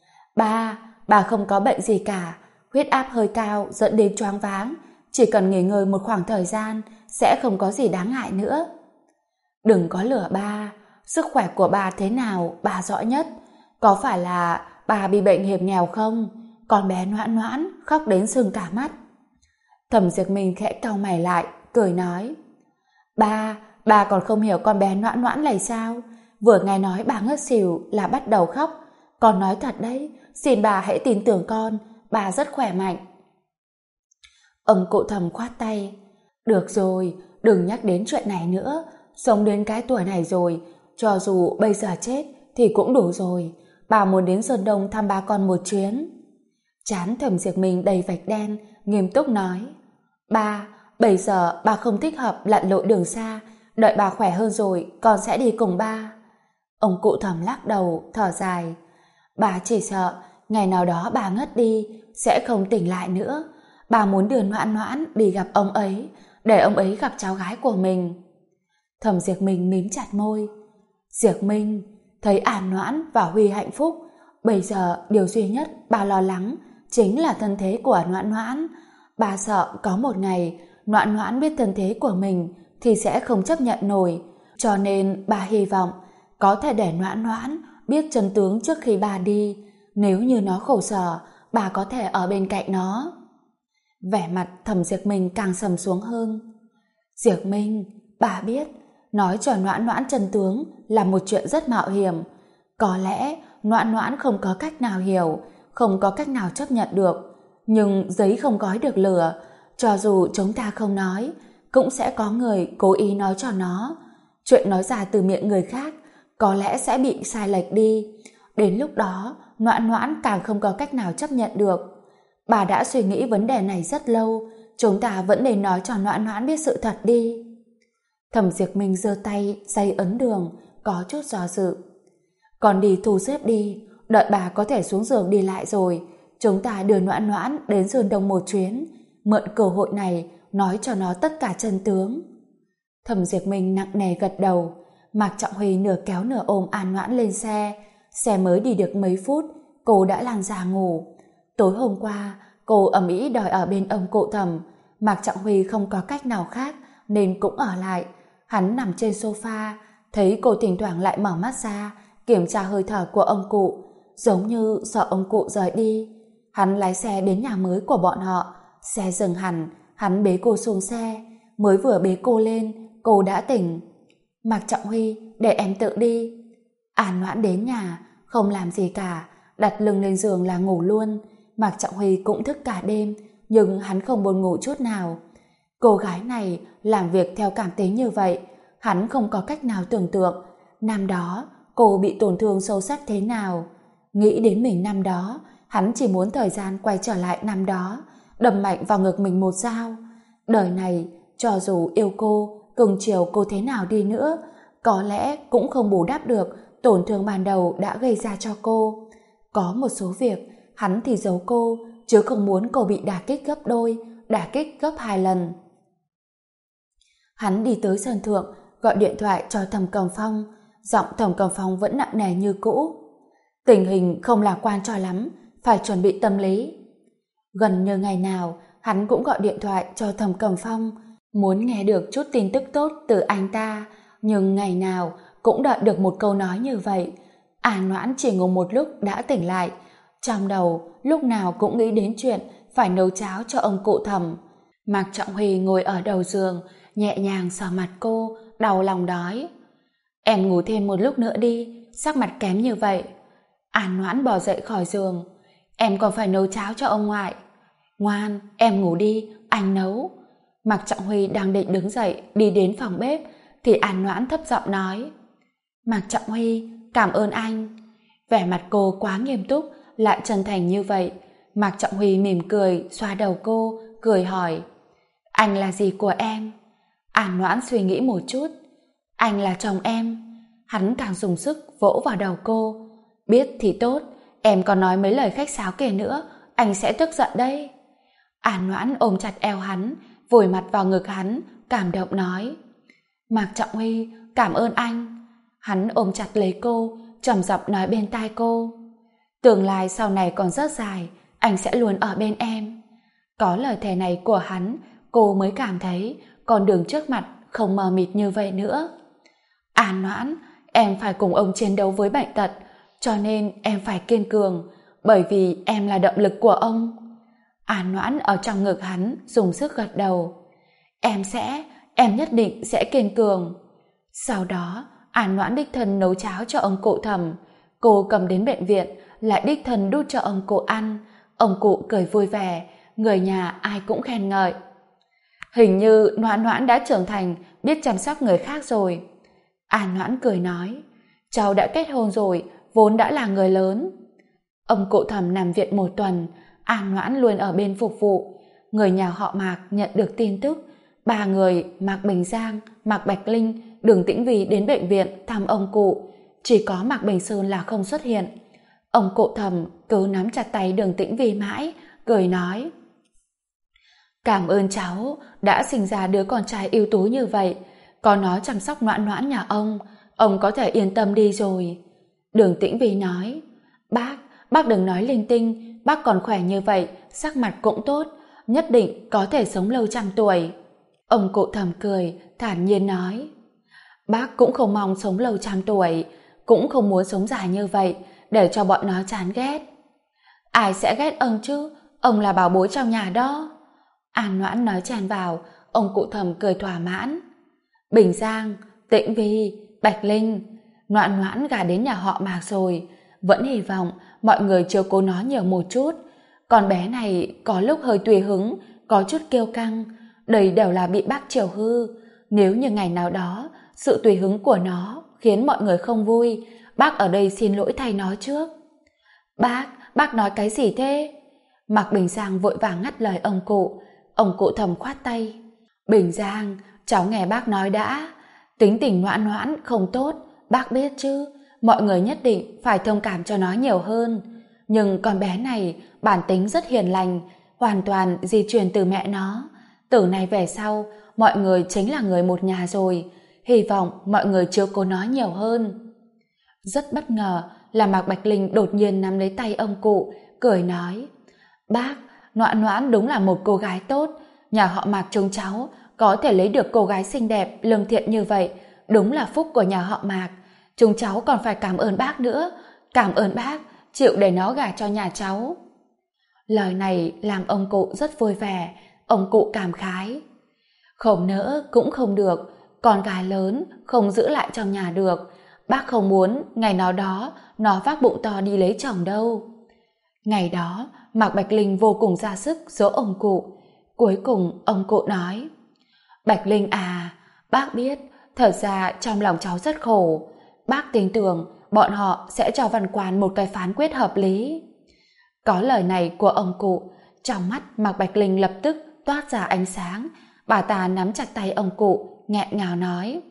Speaker 1: Bà không có bệnh gì cả, huyết áp hơi cao dẫn đến choáng váng, chỉ cần nghỉ ngơi một khoảng thời gian sẽ không có gì đáng ngại nữa. Đừng có lừa ba, sức khỏe của bà thế nào bà rõ nhất. Có phải là bà bị bệnh hiểm nghèo không? Con bé Noãn Noãn khóc đến sưng cả mắt. Thẩm Diệp Minh khẽ cau mày lại, cười nói. Bà còn không hiểu con bé Noãn Noãn này sao? Vừa nghe nói bà ngất xỉu là bắt đầu khóc. Con nói thật đấy, xin bà hãy tin tưởng con, bà rất khỏe mạnh. Ông cụ Thẩm khoát tay. Được rồi, đừng nhắc đến chuyện này nữa. Sống đến cái tuổi này rồi, cho dù bây giờ chết thì cũng đủ rồi. Bà muốn đến Sơn Đông thăm ba con một chuyến. Trán Thẩm Diệp Minh đầy vạch đen, nghiêm túc nói. Bây giờ bà không thích hợp lặn lội đường xa, đợi bà khỏe hơn rồi con sẽ đi cùng ba. Ông cụ Thẩm lắc đầu, thở dài. Bà chỉ sợ ngày nào đó bà ngất đi sẽ không tỉnh lại nữa. Bà muốn đưa Noãn Noãn đi gặp ông ấy, để ông ấy gặp cháu gái của mình. Thẩm Diệp Minh mím chặt môi. Diệp Minh, thấy An Noãn và Huy hạnh phúc, bây giờ điều duy nhất bà lo lắng chính là thân thế của Noãn Noãn. Bà sợ có một ngày Noãn Noãn biết thân thế của mình thì sẽ không chấp nhận nổi, cho nên bà hy vọng có thể để Noãn Noãn biết chân tướng trước khi bà đi. Nếu như nó khổ sở, bà có thể ở bên cạnh nó. Vẻ mặt Thẩm Diệp Minh càng sầm xuống hơn. Diệp Minh, bà biết nói cho Noãn Noãn chân tướng là một chuyện rất mạo hiểm. Có lẽ Noãn Noãn không có cách nào hiểu, không có cách nào chấp nhận được. Nhưng giấy không gói được lửa, cho dù chúng ta không nói, cũng sẽ có người cố ý nói cho nó. Chuyện nói ra từ miệng người khác có lẽ sẽ bị sai lệch đi. Đến lúc đó, Noãn Noãn càng không có cách nào chấp nhận được. Bà đã suy nghĩ vấn đề này rất lâu, chúng ta vẫn nên nói cho Noãn Noãn biết sự thật đi. Thẩm Diệp Minh giơ tay, giày ấn đường, có chút do dự. Con đi thu xếp đi, Đợi bà có thể xuống giường đi lại rồi, chúng ta đưa Noãn Noãn đến Sơn Đông một chuyến, mượn cơ hội này nói cho nó tất cả chân tướng. Thẩm Diệp Minh nặng nề gật đầu. Mạc Trọng Huy nửa kéo nửa ôm An Noãn lên xe. Xe mới đi được mấy phút, cô đã lăn ra ngủ. Tối hôm qua, cô ầm ĩ đòi ở bên ông cụ Thẩm. Mạc Trọng Huy không có cách nào khác nên cũng ở lại. Hắn nằm trên sofa, thấy cô thỉnh thoảng lại mở mắt ra, kiểm tra hơi thở của ông cụ, giống như sợ ông cụ rời đi. Hắn lái xe đến nhà mới của bọn họ. Xe dừng hẳn, hắn bế cô xuống xe. Mới vừa bế cô lên, cô đã tỉnh. Mạc Trọng Huy, để em tự đi. An Noãn đến nhà, không làm gì cả, đặt lưng lên giường là ngủ luôn. Mạc Trọng Huy cũng thức cả đêm, nhưng hắn không buồn ngủ chút nào. Cô gái này làm việc theo cảm tính như vậy, hắn không có cách nào tưởng tượng năm đó cô bị tổn thương sâu sắc thế nào. Nghĩ đến mình năm đó, hắn chỉ muốn thời gian quay trở lại năm đó, đâm mạnh vào ngực mình một dao. Đời này, cho dù yêu cô, cưng chiều cô thế nào đi nữa, có lẽ cũng không bù đắp được tổn thương ban đầu đã gây ra cho cô. Có một số việc, hắn thì giấu cô, chứ không muốn cô bị đả kích gấp đôi, đả kích gấp 2 lần. Hắn đi tới sân thượng, gọi điện thoại cho Thẩm Cẩm Phong. Giọng Thẩm Cẩm Phong vẫn nặng nề như cũ. Tình hình không lạc quan cho lắm, phải chuẩn bị tâm lý. Gần như ngày nào, hắn cũng gọi điện thoại cho Thẩm Cẩm Phong, muốn nghe được chút tin tức tốt từ anh ta, nhưng ngày nào cũng đợi được một câu nói như vậy. An Noãn chỉ ngủ một lúc đã tỉnh lại, trong đầu lúc nào cũng nghĩ đến chuyện phải nấu cháo cho ông cụ Thẩm. Mạc Trọng Huy ngồi ở đầu giường, nhẹ nhàng sờ mặt cô, đau lòng đói. Em ngủ thêm một lúc nữa đi, sắc mặt kém như vậy. An Noãn bò dậy khỏi giường. Em còn phải nấu cháo cho ông ngoại. Ngoan, em ngủ đi, anh nấu. Mạc Trọng Huy đang định đứng dậy đi đến phòng bếp thì An Noãn thấp giọng nói: Mạc Trọng Huy, cảm ơn anh. Vẻ mặt cô quá nghiêm túc, lại chân thành như vậy. Mạc Trọng Huy mỉm cười, xoa đầu cô, cười hỏi: Anh là gì của em? An Noãn suy nghĩ một chút. Anh là chồng em. Hắn càng dùng sức vỗ vào đầu cô. Biết thì tốt, em còn nói mấy lời khách sáo kể nữa, anh sẽ tức giận đấy. An Noãn ôm chặt eo hắn, vùi mặt vào ngực hắn, cảm động nói: Mạc Trọng Huy, cảm ơn anh. Hắn ôm chặt lấy cô, trầm giọng nói bên tai cô: Tương lai sau này còn rất dài, anh sẽ luôn ở bên em. Có lời thề này của hắn, cô mới cảm thấy con đường trước mặt không mờ mịt như vậy nữa. An Noãn, em phải cùng ông chiến đấu với bệnh tật, cho nên em phải kiên cường, bởi vì em là động lực của ông. An Noãn ở trong ngực hắn dùng sức gật đầu. Em nhất định sẽ kiên cường. Sau đó, An Noãn đích thân nấu cháo cho ông cụ Thẩm. Cô cầm đến bệnh viện, lại đích thân đút cho ông cụ ăn. Ông cụ cười vui vẻ, người nhà ai cũng khen ngợi. Hình như Noãn Noãn đã trưởng thành, biết chăm sóc người khác rồi. An Noãn cười nói: Cháu đã kết hôn rồi, vốn đã là người lớn. Ông cụ Thẩm nằm viện một tuần, An Noãn luôn ở bên phục vụ. Người nhà họ Mạc nhận được tin tức, 3 người Mạc Bình Giang, Mạc Bạch Linh, Đường Tĩnh Vì đến bệnh viện thăm ông cụ. Chỉ có Mạc Bình Sơn là không xuất hiện. Ông cụ Thẩm cứ nắm chặt tay Đường Tĩnh Vì mãi, cười nói: Cảm ơn cháu đã sinh ra đứa con trai ưu tú như vậy. Có nó chăm sóc Noãn Noãn nhà ông có thể yên tâm đi rồi. Đường Tĩnh Vì nói: Bác đừng nói linh tinh, bác còn khỏe như vậy, sắc mặt cũng tốt, nhất định có thể sống lâu trăm tuổi. Ông cụ Thẩm cười, thản nhiên nói: Bác cũng không mong sống lâu trăm tuổi, cũng không muốn sống dài như vậy, để cho bọn nó chán ghét. Ai sẽ ghét ông chứ, ông là bảo bối trong nhà đó. An Noãn nói chen vào, ông cụ Thẩm cười thỏa mãn. Bình Giang, Tĩnh Vi, Bạch Linh, Noãn Noãn gả đến nhà họ Mạc rồi, vẫn hy vọng mọi người chiếu cố nó nhiều một chút. Con bé này có lúc hơi tùy hứng, có chút kiêu căng, đây đều là bị bác chiều hư. Nếu như ngày nào đó sự tùy hứng của nó khiến mọi người không vui, bác ở đây xin lỗi thay nó trước. Bác nói cái gì thế? Mạc Bình Giang vội vàng ngắt lời ông cụ Thẩm khoát tay. Bình Giang, cháu nghe bác nói đã. Tính tình Noãn Noãn không tốt, bác biết chứ. mọi người nhất định phải thông cảm cho nó nhiều hơn. Nhưng con bé này bản tính rất hiền lành, hoàn toàn di truyền từ mẹ nó. Từ nay về sau, mọi người chính là người một nhà rồi. Hy vọng mọi người chiếu cố nó nhiều hơn. Rất bất ngờ là Mạc Bạch Linh đột nhiên nắm lấy tay ông cụ, cười nói: Bác, Noãn Noãn đúng là một cô gái tốt. Nhà họ Mạc chúng cháu có thể lấy được cô gái xinh đẹp, lương thiện như vậy, đúng là phúc của nhà họ Mạc. Chúng cháu còn phải cảm ơn bác nữa. Cảm ơn bác chịu để nó gả cho nhà cháu. Lời này làm ông cụ rất vui vẻ. Ông cụ cảm khái: Không nỡ cũng không được, con gái lớn không giữ lại trong nhà được. Bác không muốn ngày nào đó nó vác bụng to đi lấy chồng đâu. Ngày đó Mạc Bạch Linh vô cùng ra sức dỗ ông cụ. Cuối cùng ông cụ nói: Bạch Linh à, bác biết thật ra trong lòng cháu rất khổ. Bác tin tưởng bọn họ sẽ cho Văn Quan một cái phán quyết hợp lý. Có lời này của ông cụ, trong mắt Mạc Bạch Linh lập tức toát ra ánh sáng. Bà ta nắm chặt tay ông cụ, nghẹn ngào nói: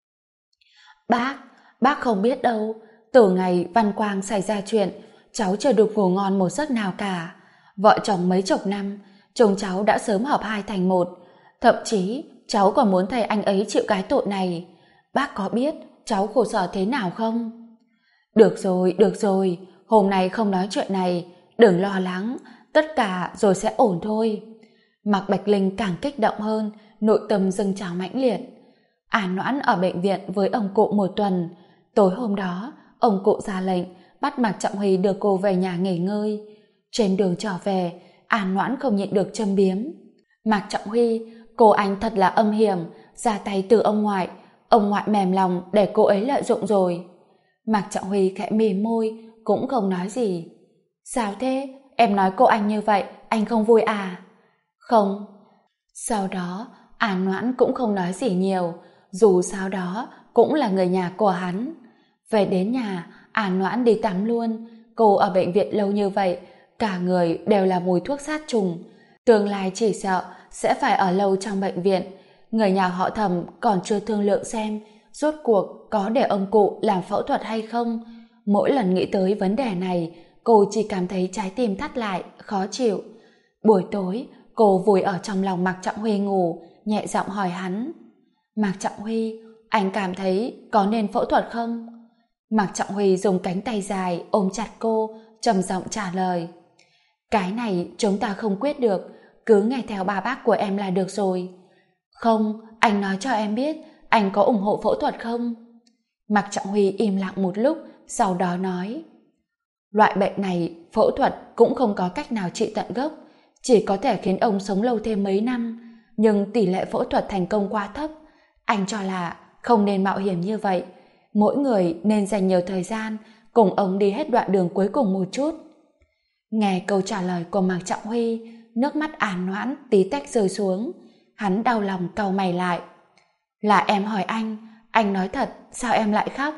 Speaker 1: Bác không biết đâu. Từ ngày Văn Quang xảy ra chuyện, cháu chưa được ngủ ngon một giấc nào cả. Vợ chồng mấy chục năm, chồng cháu đã sớm hợp hai thành một. Thậm chí cháu còn muốn thầy anh ấy chịu cái tội này. Bác có biết cháu khổ sở thế nào không? Được rồi, hôm nay không nói chuyện này, đừng lo lắng, tất cả rồi sẽ ổn thôi. Mạc Bạch Linh càng kích động hơn, nội tâm dâng trào mãnh liệt. An Noãn ở bệnh viện với ông cụ một tuần. Tối hôm đó, ông cụ ra lệnh bắt Mạc Trọng Huy đưa cô về nhà nghỉ ngơi. Trên đường trở về, An Noãn không nhịn được châm biếm: Mạc Trọng Huy, cô anh thật là âm hiểm, ra tay từ ông ngoại mềm lòng để cô ấy lợi dụng rồi. Mạc Trọng Huy khẽ mỉm môi, cũng không nói gì. Sao thế? Em nói cô anh như vậy, anh không vui à? Không. Sau đó, An Noãn cũng không nói gì nhiều, dù sao đó cũng là người nhà của hắn. Về đến nhà, An Noãn đi tắm luôn. Cô ở bệnh viện lâu như vậy, cả người đều là mùi thuốc sát trùng. Tương lai chỉ sợ sẽ phải ở lâu trong bệnh viện. Người nhà họ Thẩm còn chưa thương lượng xem rốt cuộc có để ông cụ làm phẫu thuật hay không. Mỗi lần nghĩ tới vấn đề này, cô chỉ cảm thấy trái tim thắt lại, khó chịu. Buổi tối, cô vùi ở trong lòng Mạc Trọng Huy ngủ, nhẹ giọng hỏi hắn: Mạc Trọng Huy, anh cảm thấy có nên phẫu thuật không? Mạc Trọng Huy dùng cánh tay dài ôm chặt cô, trầm giọng trả lời: Cái này chúng ta không quyết được, cứ nghe theo ba bác của em là được rồi. Không, anh nói cho em biết, anh có ủng hộ phẫu thuật không? Mạc Trọng Huy im lặng một lúc, sau đó nói: Loại bệnh này, phẫu thuật cũng không có cách nào trị tận gốc, chỉ có thể khiến ông sống lâu thêm mấy năm, nhưng tỷ lệ phẫu thuật thành công quá thấp. Anh cho là không nên mạo hiểm như vậy, mỗi người nên dành nhiều thời gian cùng ông đi hết đoạn đường cuối cùng một chút. Nghe câu trả lời của Mạc Trọng Huy, nước mắt An Noãn tí tách rơi xuống. Hắn đau lòng cau mày lại: Là em hỏi anh nói thật, sao em lại khóc?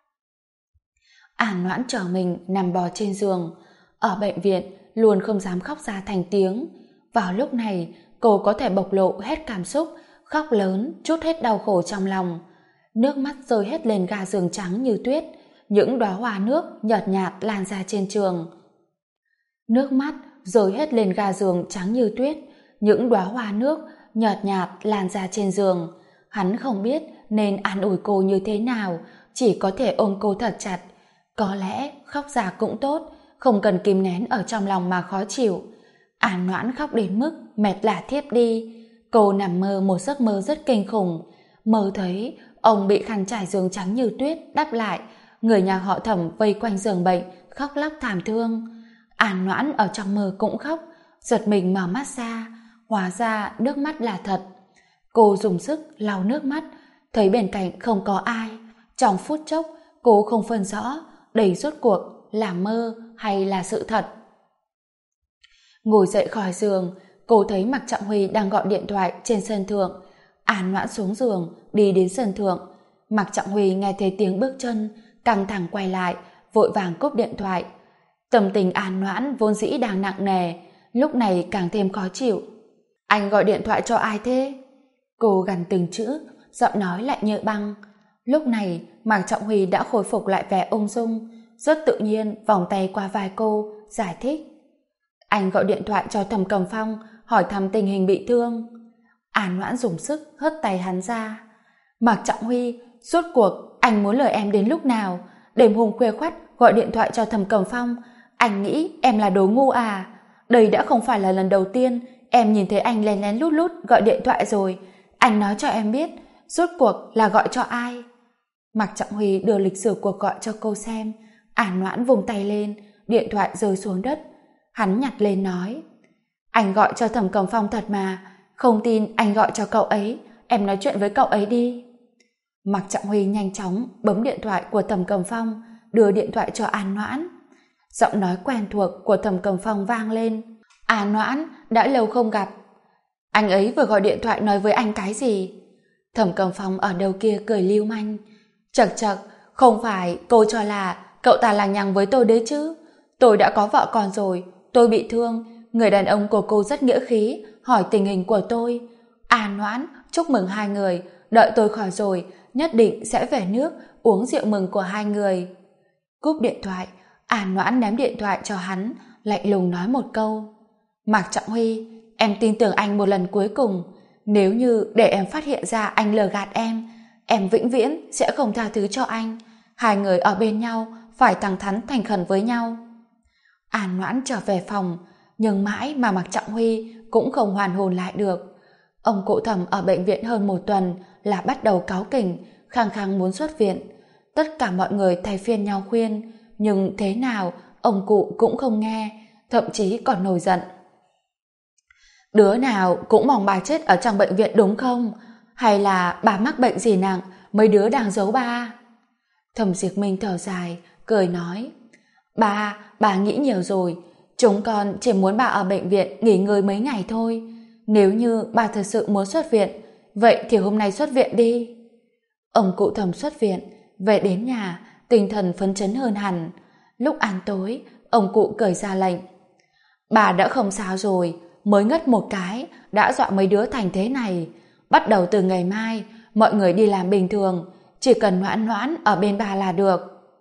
Speaker 1: An Noãn trở mình nằm bò trên giường. Ở bệnh viện luôn không dám khóc ra thành tiếng. Vào lúc này cô có thể bộc lộ hết cảm xúc, khóc lớn, trút hết đau khổ trong lòng. Nước mắt rơi hết lên ga giường trắng như tuyết, những đóa hoa nước nhợt nhạt lan ra trên giường. Nước mắt rơi hết lên ga giường trắng như tuyết, những đóa hoa nước nhợt nhạt lan ra trên giường. Hắn không biết nên an ủi cô như thế nào, chỉ có thể ôm cô thật chặt. Có lẽ khóc ra cũng tốt, không cần kìm nén ở trong lòng mà khó chịu. An Noãn khóc đến mức mệt lả thiếp đi. Cô nằm mơ một giấc mơ rất kinh khủng, mơ thấy ông bị khăn trải giường trắng như tuyết đắp lại, người nhà họ Thẩm vây quanh giường bệnh khóc lóc thảm thương. An Noãn ở trong mơ cũng khóc, giật mình mở mắt ra, hóa ra nước mắt là thật. Cô dùng sức lau nước mắt, thấy bên cạnh không có ai. Trong phút chốc cô không phân rõ đây rốt cuộc là mơ hay là sự thật. Ngồi dậy khỏi giường, cô thấy Mạc Trọng Huy đang gọi điện thoại trên sân thượng. An Noãn xuống giường đi đến sân thượng. Mạc Trọng Huy nghe thấy tiếng bước chân, căng thẳng quay lại, vội vàng cúp điện thoại. Tâm tình An Noãn vốn dĩ đang nặng nề, lúc này càng thêm khó chịu. Anh gọi điện thoại cho ai thế? Cô gằn từng chữ, giọng nói lại như băng. Lúc này Mạc Trọng Huy đã khôi phục lại vẻ ung dung, rất tự nhiên vòng tay qua vai cô, giải thích. Anh gọi điện thoại cho Thẩm Cầm Phong, hỏi thăm tình hình bị thương. An Noãn dùng sức hất tay hắn ra. Mạc Trọng Huy, rốt cuộc anh muốn lời em đến lúc nào? Đêm hôm khuya khoắt gọi điện thoại cho Thẩm Cầm Phong, anh nghĩ em là đồ ngu à? Đây đã không phải là lần đầu tiên em nhìn thấy anh lén lén lút lút gọi điện thoại rồi. Anh nói cho em biết, rốt cuộc là gọi cho ai? Mạc Trọng Huy đưa lịch sử cuộc gọi cho cô xem. An Noãn vùng tay lên, điện thoại rơi xuống đất. Hắn nhặt lên nói, anh gọi cho Thẩm Cầm Phong thật mà, không tin anh gọi cho cậu ấy, em nói chuyện với cậu ấy đi. Mạc Trọng Huy nhanh chóng bấm điện thoại của Thẩm Cầm Phong, đưa điện thoại cho An Noãn. Giọng nói quen thuộc của Thẩm Cầm Phong vang lên. An Noãn, đã lâu không gặp. Anh ấy vừa gọi điện thoại nói với anh cái gì? Thẩm Cầm Phong ở đầu kia cười lưu manh. Chậc chậc, không phải cô cho là cậu ta lằng nhằng với tôi đấy chứ? Tôi đã có vợ con rồi, tôi bị thương, người đàn ông của cô rất nghĩa khí, hỏi tình hình của tôi. An Noãn, chúc mừng hai người, đợi tôi khỏi rồi, nhất định sẽ về nước uống rượu mừng của hai người. Cúp điện thoại, An Noãn ném điện thoại cho hắn, lạnh lùng nói một câu. Mạc Trọng Huy, em tin tưởng anh một lần cuối cùng. Nếu như để em phát hiện ra anh lừa gạt em vĩnh viễn sẽ không tha thứ cho anh. Hai người ở bên nhau phải thẳng thắn thành khẩn với nhau. An Noãn trở về phòng, nhưng mãi mà Mạc Trọng Huy cũng không hoàn hồn lại được. Ông cụ Thẩm ở bệnh viện hơn một tuần là bắt đầu cáu kỉnh, khăng khăng muốn xuất viện. Tất cả mọi người thay phiên nhau khuyên, nhưng thế nào ông cụ cũng không nghe, thậm chí còn nổi giận. Đứa nào cũng mong bà chết ở trong bệnh viện đúng không? Hay là bà mắc bệnh gì nặng, mấy đứa đang giấu ba? Thẩm Diệp Minh thở dài, cười nói, bà nghĩ nhiều rồi, chúng con chỉ muốn bà ở bệnh viện nghỉ ngơi mấy ngày thôi. Nếu như bà thật sự muốn xuất viện, vậy thì hôm nay xuất viện đi. Ông cụ Thẩm xuất viện, về đến nhà, tinh thần phấn chấn hơn hẳn. Lúc ăn tối, ông cụ cởi ra lệnh. Bà đã không sao rồi, mới ngất một cái, đã dọa mấy đứa thành thế này. Bắt đầu từ ngày mai, mọi người đi làm bình thường, chỉ cần Noãn Noãn ở bên bà là được.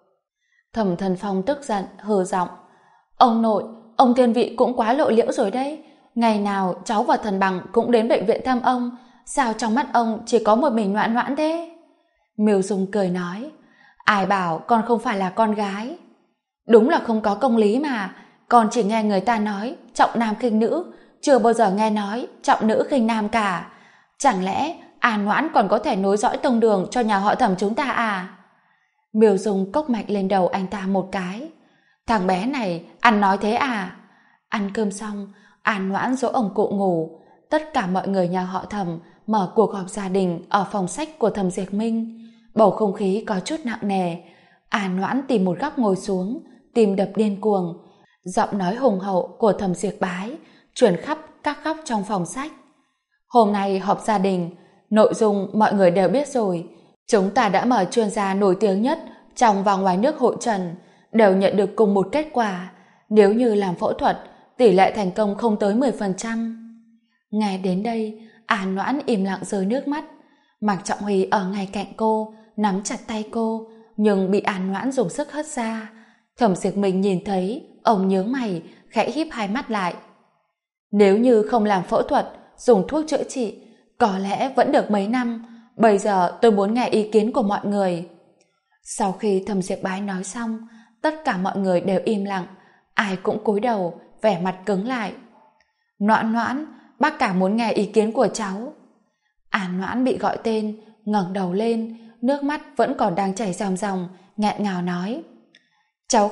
Speaker 1: Thẩm Thần Phong tức giận, hừ giọng. Ông nội, ông thiên vị cũng quá lộ liễu rồi đấy. Ngày nào cháu và Thần Bằng cũng đến bệnh viện thăm ông, sao trong mắt ông chỉ có một mình Noãn Noãn thế? Miêu Dung cười nói, ai bảo con không phải là con gái? Đúng là không có công lý mà, con chỉ nghe người ta nói trọng nam khinh nữ, chưa bao giờ nghe nói trọng nữ khinh nam cả. Chẳng lẽ An Noãn còn có thể nối dõi tông đường cho nhà họ Thẩm chúng ta à? Miêu Dung cốc mạnh lên đầu anh ta một cái. Thằng bé này ăn nói thế à? Ăn cơm xong, An Noãn dỗ ông cụ ngủ. Tất cả mọi người nhà họ Thẩm mở cuộc họp gia đình ở phòng sách của Thẩm Diệp Minh. Bầu không khí có chút nặng nề. An Noãn tìm một góc ngồi xuống, tim đập điên cuồng. Giọng nói hùng hậu của Thẩm Diệp Bái truyền khắp các góc trong phòng sách. Hôm nay họp gia đình, nội dung mọi người đều biết rồi. Chúng ta đã mời chuyên gia nổi tiếng nhất trong và ngoài nước hội trần, đều nhận được cùng một kết quả. Nếu như làm phẫu thuật, tỷ lệ thành công không tới 10%. Nghe đến đây, An Noãn im lặng rơi nước mắt. Mạc Trọng Huy ở ngay cạnh cô, nắm chặt tay cô, nhưng bị An Noãn dùng sức hất ra. Thẩm Diệp Minh nhìn thấy, ông nhướng mày, khẽ híp hai mắt lại. Nếu như không làm phẫu thuật, dùng thuốc chữa trị, có lẽ vẫn được mấy năm. Bây giờ tôi muốn nghe ý kiến của mọi người. Sau khi Thẩm Diệp Bái nói xong, tất cả mọi người đều im lặng, ai cũng cúi đầu, vẻ mặt cứng lại. Noãn Noãn, bác cả muốn nghe ý kiến của cháu. An Noãn bị gọi tên, ngẩng đầu lên, nước mắt vẫn còn đang chảy ròng ròng, nghẹn ngào nói. Cháu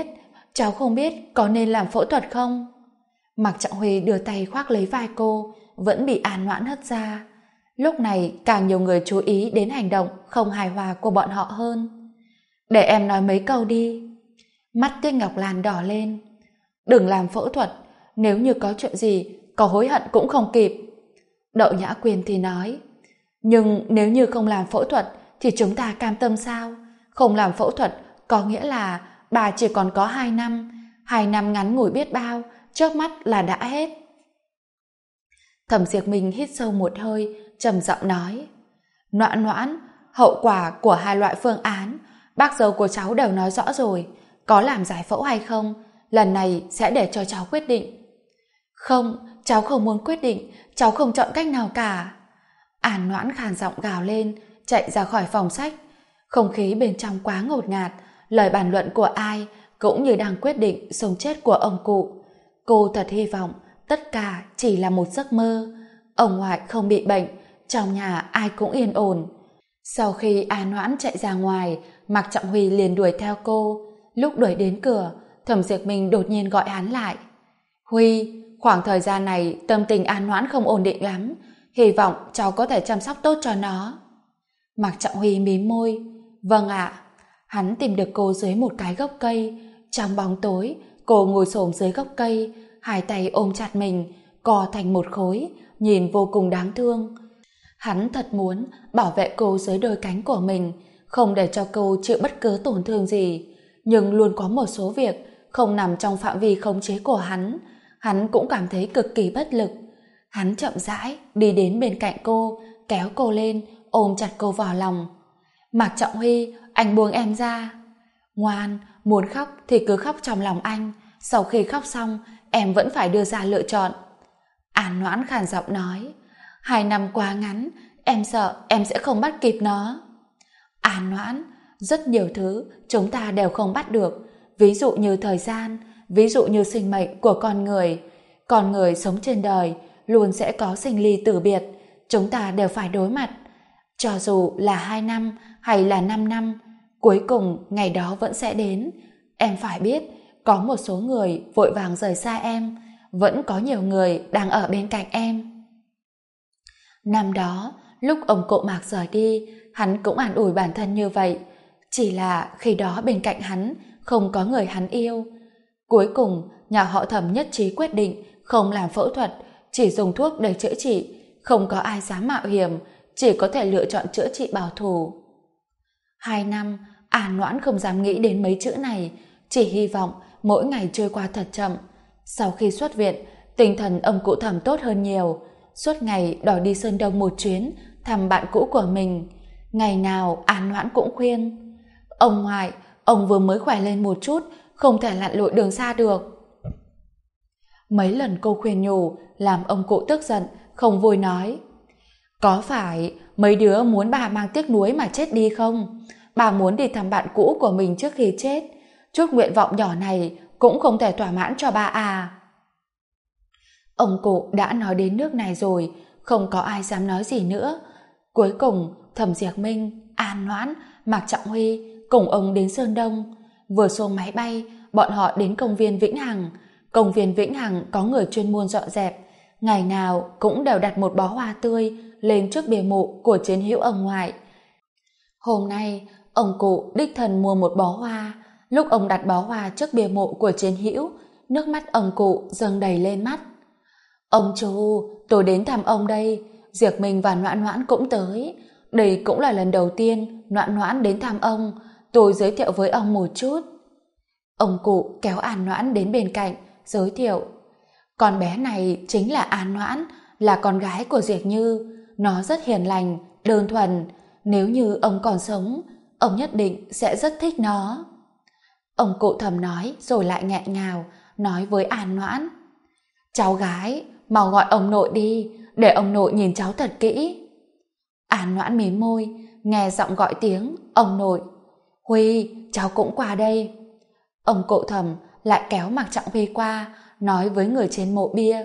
Speaker 1: không biết có nên làm phẫu thuật không? Mạc Trọng Huy đưa tay khoác lấy vai cô, vẫn bị An Noãn hất ra. Lúc này càng nhiều người chú ý đến hành động không hài hòa của bọn họ hơn. Để em nói mấy câu đi. Mắt Tiết Ngọc Lan đỏ lên. Đừng làm phẫu thuật, nếu như có chuyện gì, có hối hận cũng không kịp. Đậu Nhã Quyên thì nói, nhưng nếu như không làm phẫu thuật thì chúng ta cam tâm sao? Không làm phẫu thuật có nghĩa là bà chỉ còn có 2 năm, 2 năm ngắn ngủi biết bao, chớp mắt là đã hết. Thẩm Diệp Minh hít sâu một hơi, trầm giọng nói, Noãn Noãn, hậu quả của hai loại phương án, bác dâu của cháu đều nói rõ rồi. Có làm giải phẫu hay không, lần này sẽ để cho cháu quyết định. Không, cháu không muốn quyết định, cháu không chọn cách nào cả. An Noãn khàn giọng gào lên, chạy ra khỏi phòng sách. Không khí bên trong quá ngột ngạt, lời bàn luận của ai cũng như đang quyết định sống chết của ông cụ. Cô thật hy vọng tất cả chỉ là một giấc mơ. Ông ngoại không bị bệnh, trong nhà ai cũng yên ổn. Sau khi An Noãn chạy ra ngoài, Mạc Trọng Huy liền đuổi theo cô. Lúc đuổi đến cửa, Thẩm Diệp Minh đột nhiên gọi hắn lại. Huy, khoảng thời gian này tâm tình An Noãn không ổn định lắm, hy vọng cháu có thể chăm sóc tốt cho nó. Mạc Trọng Huy mím môi. Vâng ạ. Hắn tìm được cô dưới một cái gốc cây. Trong bóng tối, cô ngồi xổm dưới gốc cây, hai tay ôm chặt mình, co thành một khối, nhìn vô cùng đáng thương. Hắn thật muốn bảo vệ cô dưới đôi cánh của mình, không để cho cô chịu bất cứ tổn thương gì. Nhưng luôn có một số việc không nằm trong phạm vi khống chế của hắn cũng cảm thấy cực kỳ bất lực. Hắn chậm rãi đi đến bên cạnh cô, kéo cô lên, ôm chặt cô vào lòng. Mạc Trọng Huy, anh buông em ra. Ngoan, muốn khóc thì cứ khóc trong lòng anh, sau khi khóc xong em vẫn phải đưa ra lựa chọn. An Noãn khàn giọng nói. 2 năm quá ngắn, em sợ em sẽ không bắt kịp nó. An Noãn, rất nhiều thứ chúng ta đều không bắt được, ví dụ như thời gian, ví dụ như sinh mệnh của con người. Con người sống trên đời luôn sẽ có sinh ly tử biệt, chúng ta đều phải đối mặt. Cho dù là 2 năm hay là 5 năm, cuối cùng ngày đó vẫn sẽ đến. Em phải biết, có một số người vội vàng rời xa em, vẫn có nhiều người đang ở bên cạnh em. Năm đó, lúc ông cụ Mạc rời đi, hắn cũng an ủi bản thân như vậy. Chỉ là khi đó bên cạnh hắn không có người hắn yêu. Cuối cùng, nhà họ Thẩm nhất trí quyết định không làm phẫu thuật, chỉ dùng thuốc để chữa trị. Không có ai dám mạo hiểm, chỉ có thể lựa chọn chữa trị bảo thủ. 2 năm, An Noãn không dám nghĩ đến mấy chữ này, chỉ hy vọng mỗi ngày trôi qua thật chậm. Sau khi xuất viện, tinh thần ông cụ Thẩm tốt hơn nhiều. Suốt ngày đòi đi Sơn Đông một chuyến, thăm bạn cũ của mình. Ngày nào An Noãn cũng khuyên. Ông ngoại, ông vừa mới khỏe lên một chút, không thể lặn lội đường xa được. Mấy lần cô khuyên nhủ, làm ông cụ tức giận, không vui nói. Có phải mấy đứa muốn bà mang tiếc nuối mà chết đi không? Bà muốn đi thăm bạn cũ của mình trước khi chết. Chút nguyện vọng nhỏ này cũng không thể thỏa mãn cho bà à? Ông cụ đã nói đến nước này rồi, không có ai dám nói gì nữa. Cuối cùng, Thẩm Diệp Minh, An Noãn, Mạc Trọng Huy cùng ông đến Sơn Đông. Vừa xuống máy bay, bọn họ đến công viên Vĩnh Hằng. Công viên Vĩnh Hằng có người chuyên môn dọn dẹp, ngày nào cũng đều đặt một bó hoa tươi lên trước bia mộ của chiến hữu ông ngoại. Hôm nay, ông cụ đích thân mua một bó hoa. Lúc ông đặt bó hoa trước bia mộ của chiến hữu, nước mắt ông cụ dâng đầy lên mắt. Ông chú, tôi đến thăm ông đây. Diệp Minh và Noãn Noãn cũng tới. Đây cũng là lần đầu tiên Noãn Noãn đến thăm ông. Tôi giới thiệu với ông một chút. Ông cụ kéo An Noãn đến bên cạnh, giới thiệu. Con bé này chính là An Noãn, là con gái của Diệp Như. Nó rất hiền lành, đơn thuần. Nếu như ông còn sống, ông nhất định sẽ rất thích nó. Ông cụ Thẩm nói rồi lại nghẹn ngào, nói với An Noãn. Cháu gái, mau gọi ông nội đi, để ông nội nhìn cháu thật kỹ. An Noãn mím môi, nghe giọng gọi tiếng, ông nội. Huy, cháu cũng qua đây. Ông cụ Thẩm lại kéo Mạc Trọng Huy qua, nói với người trên mộ bia.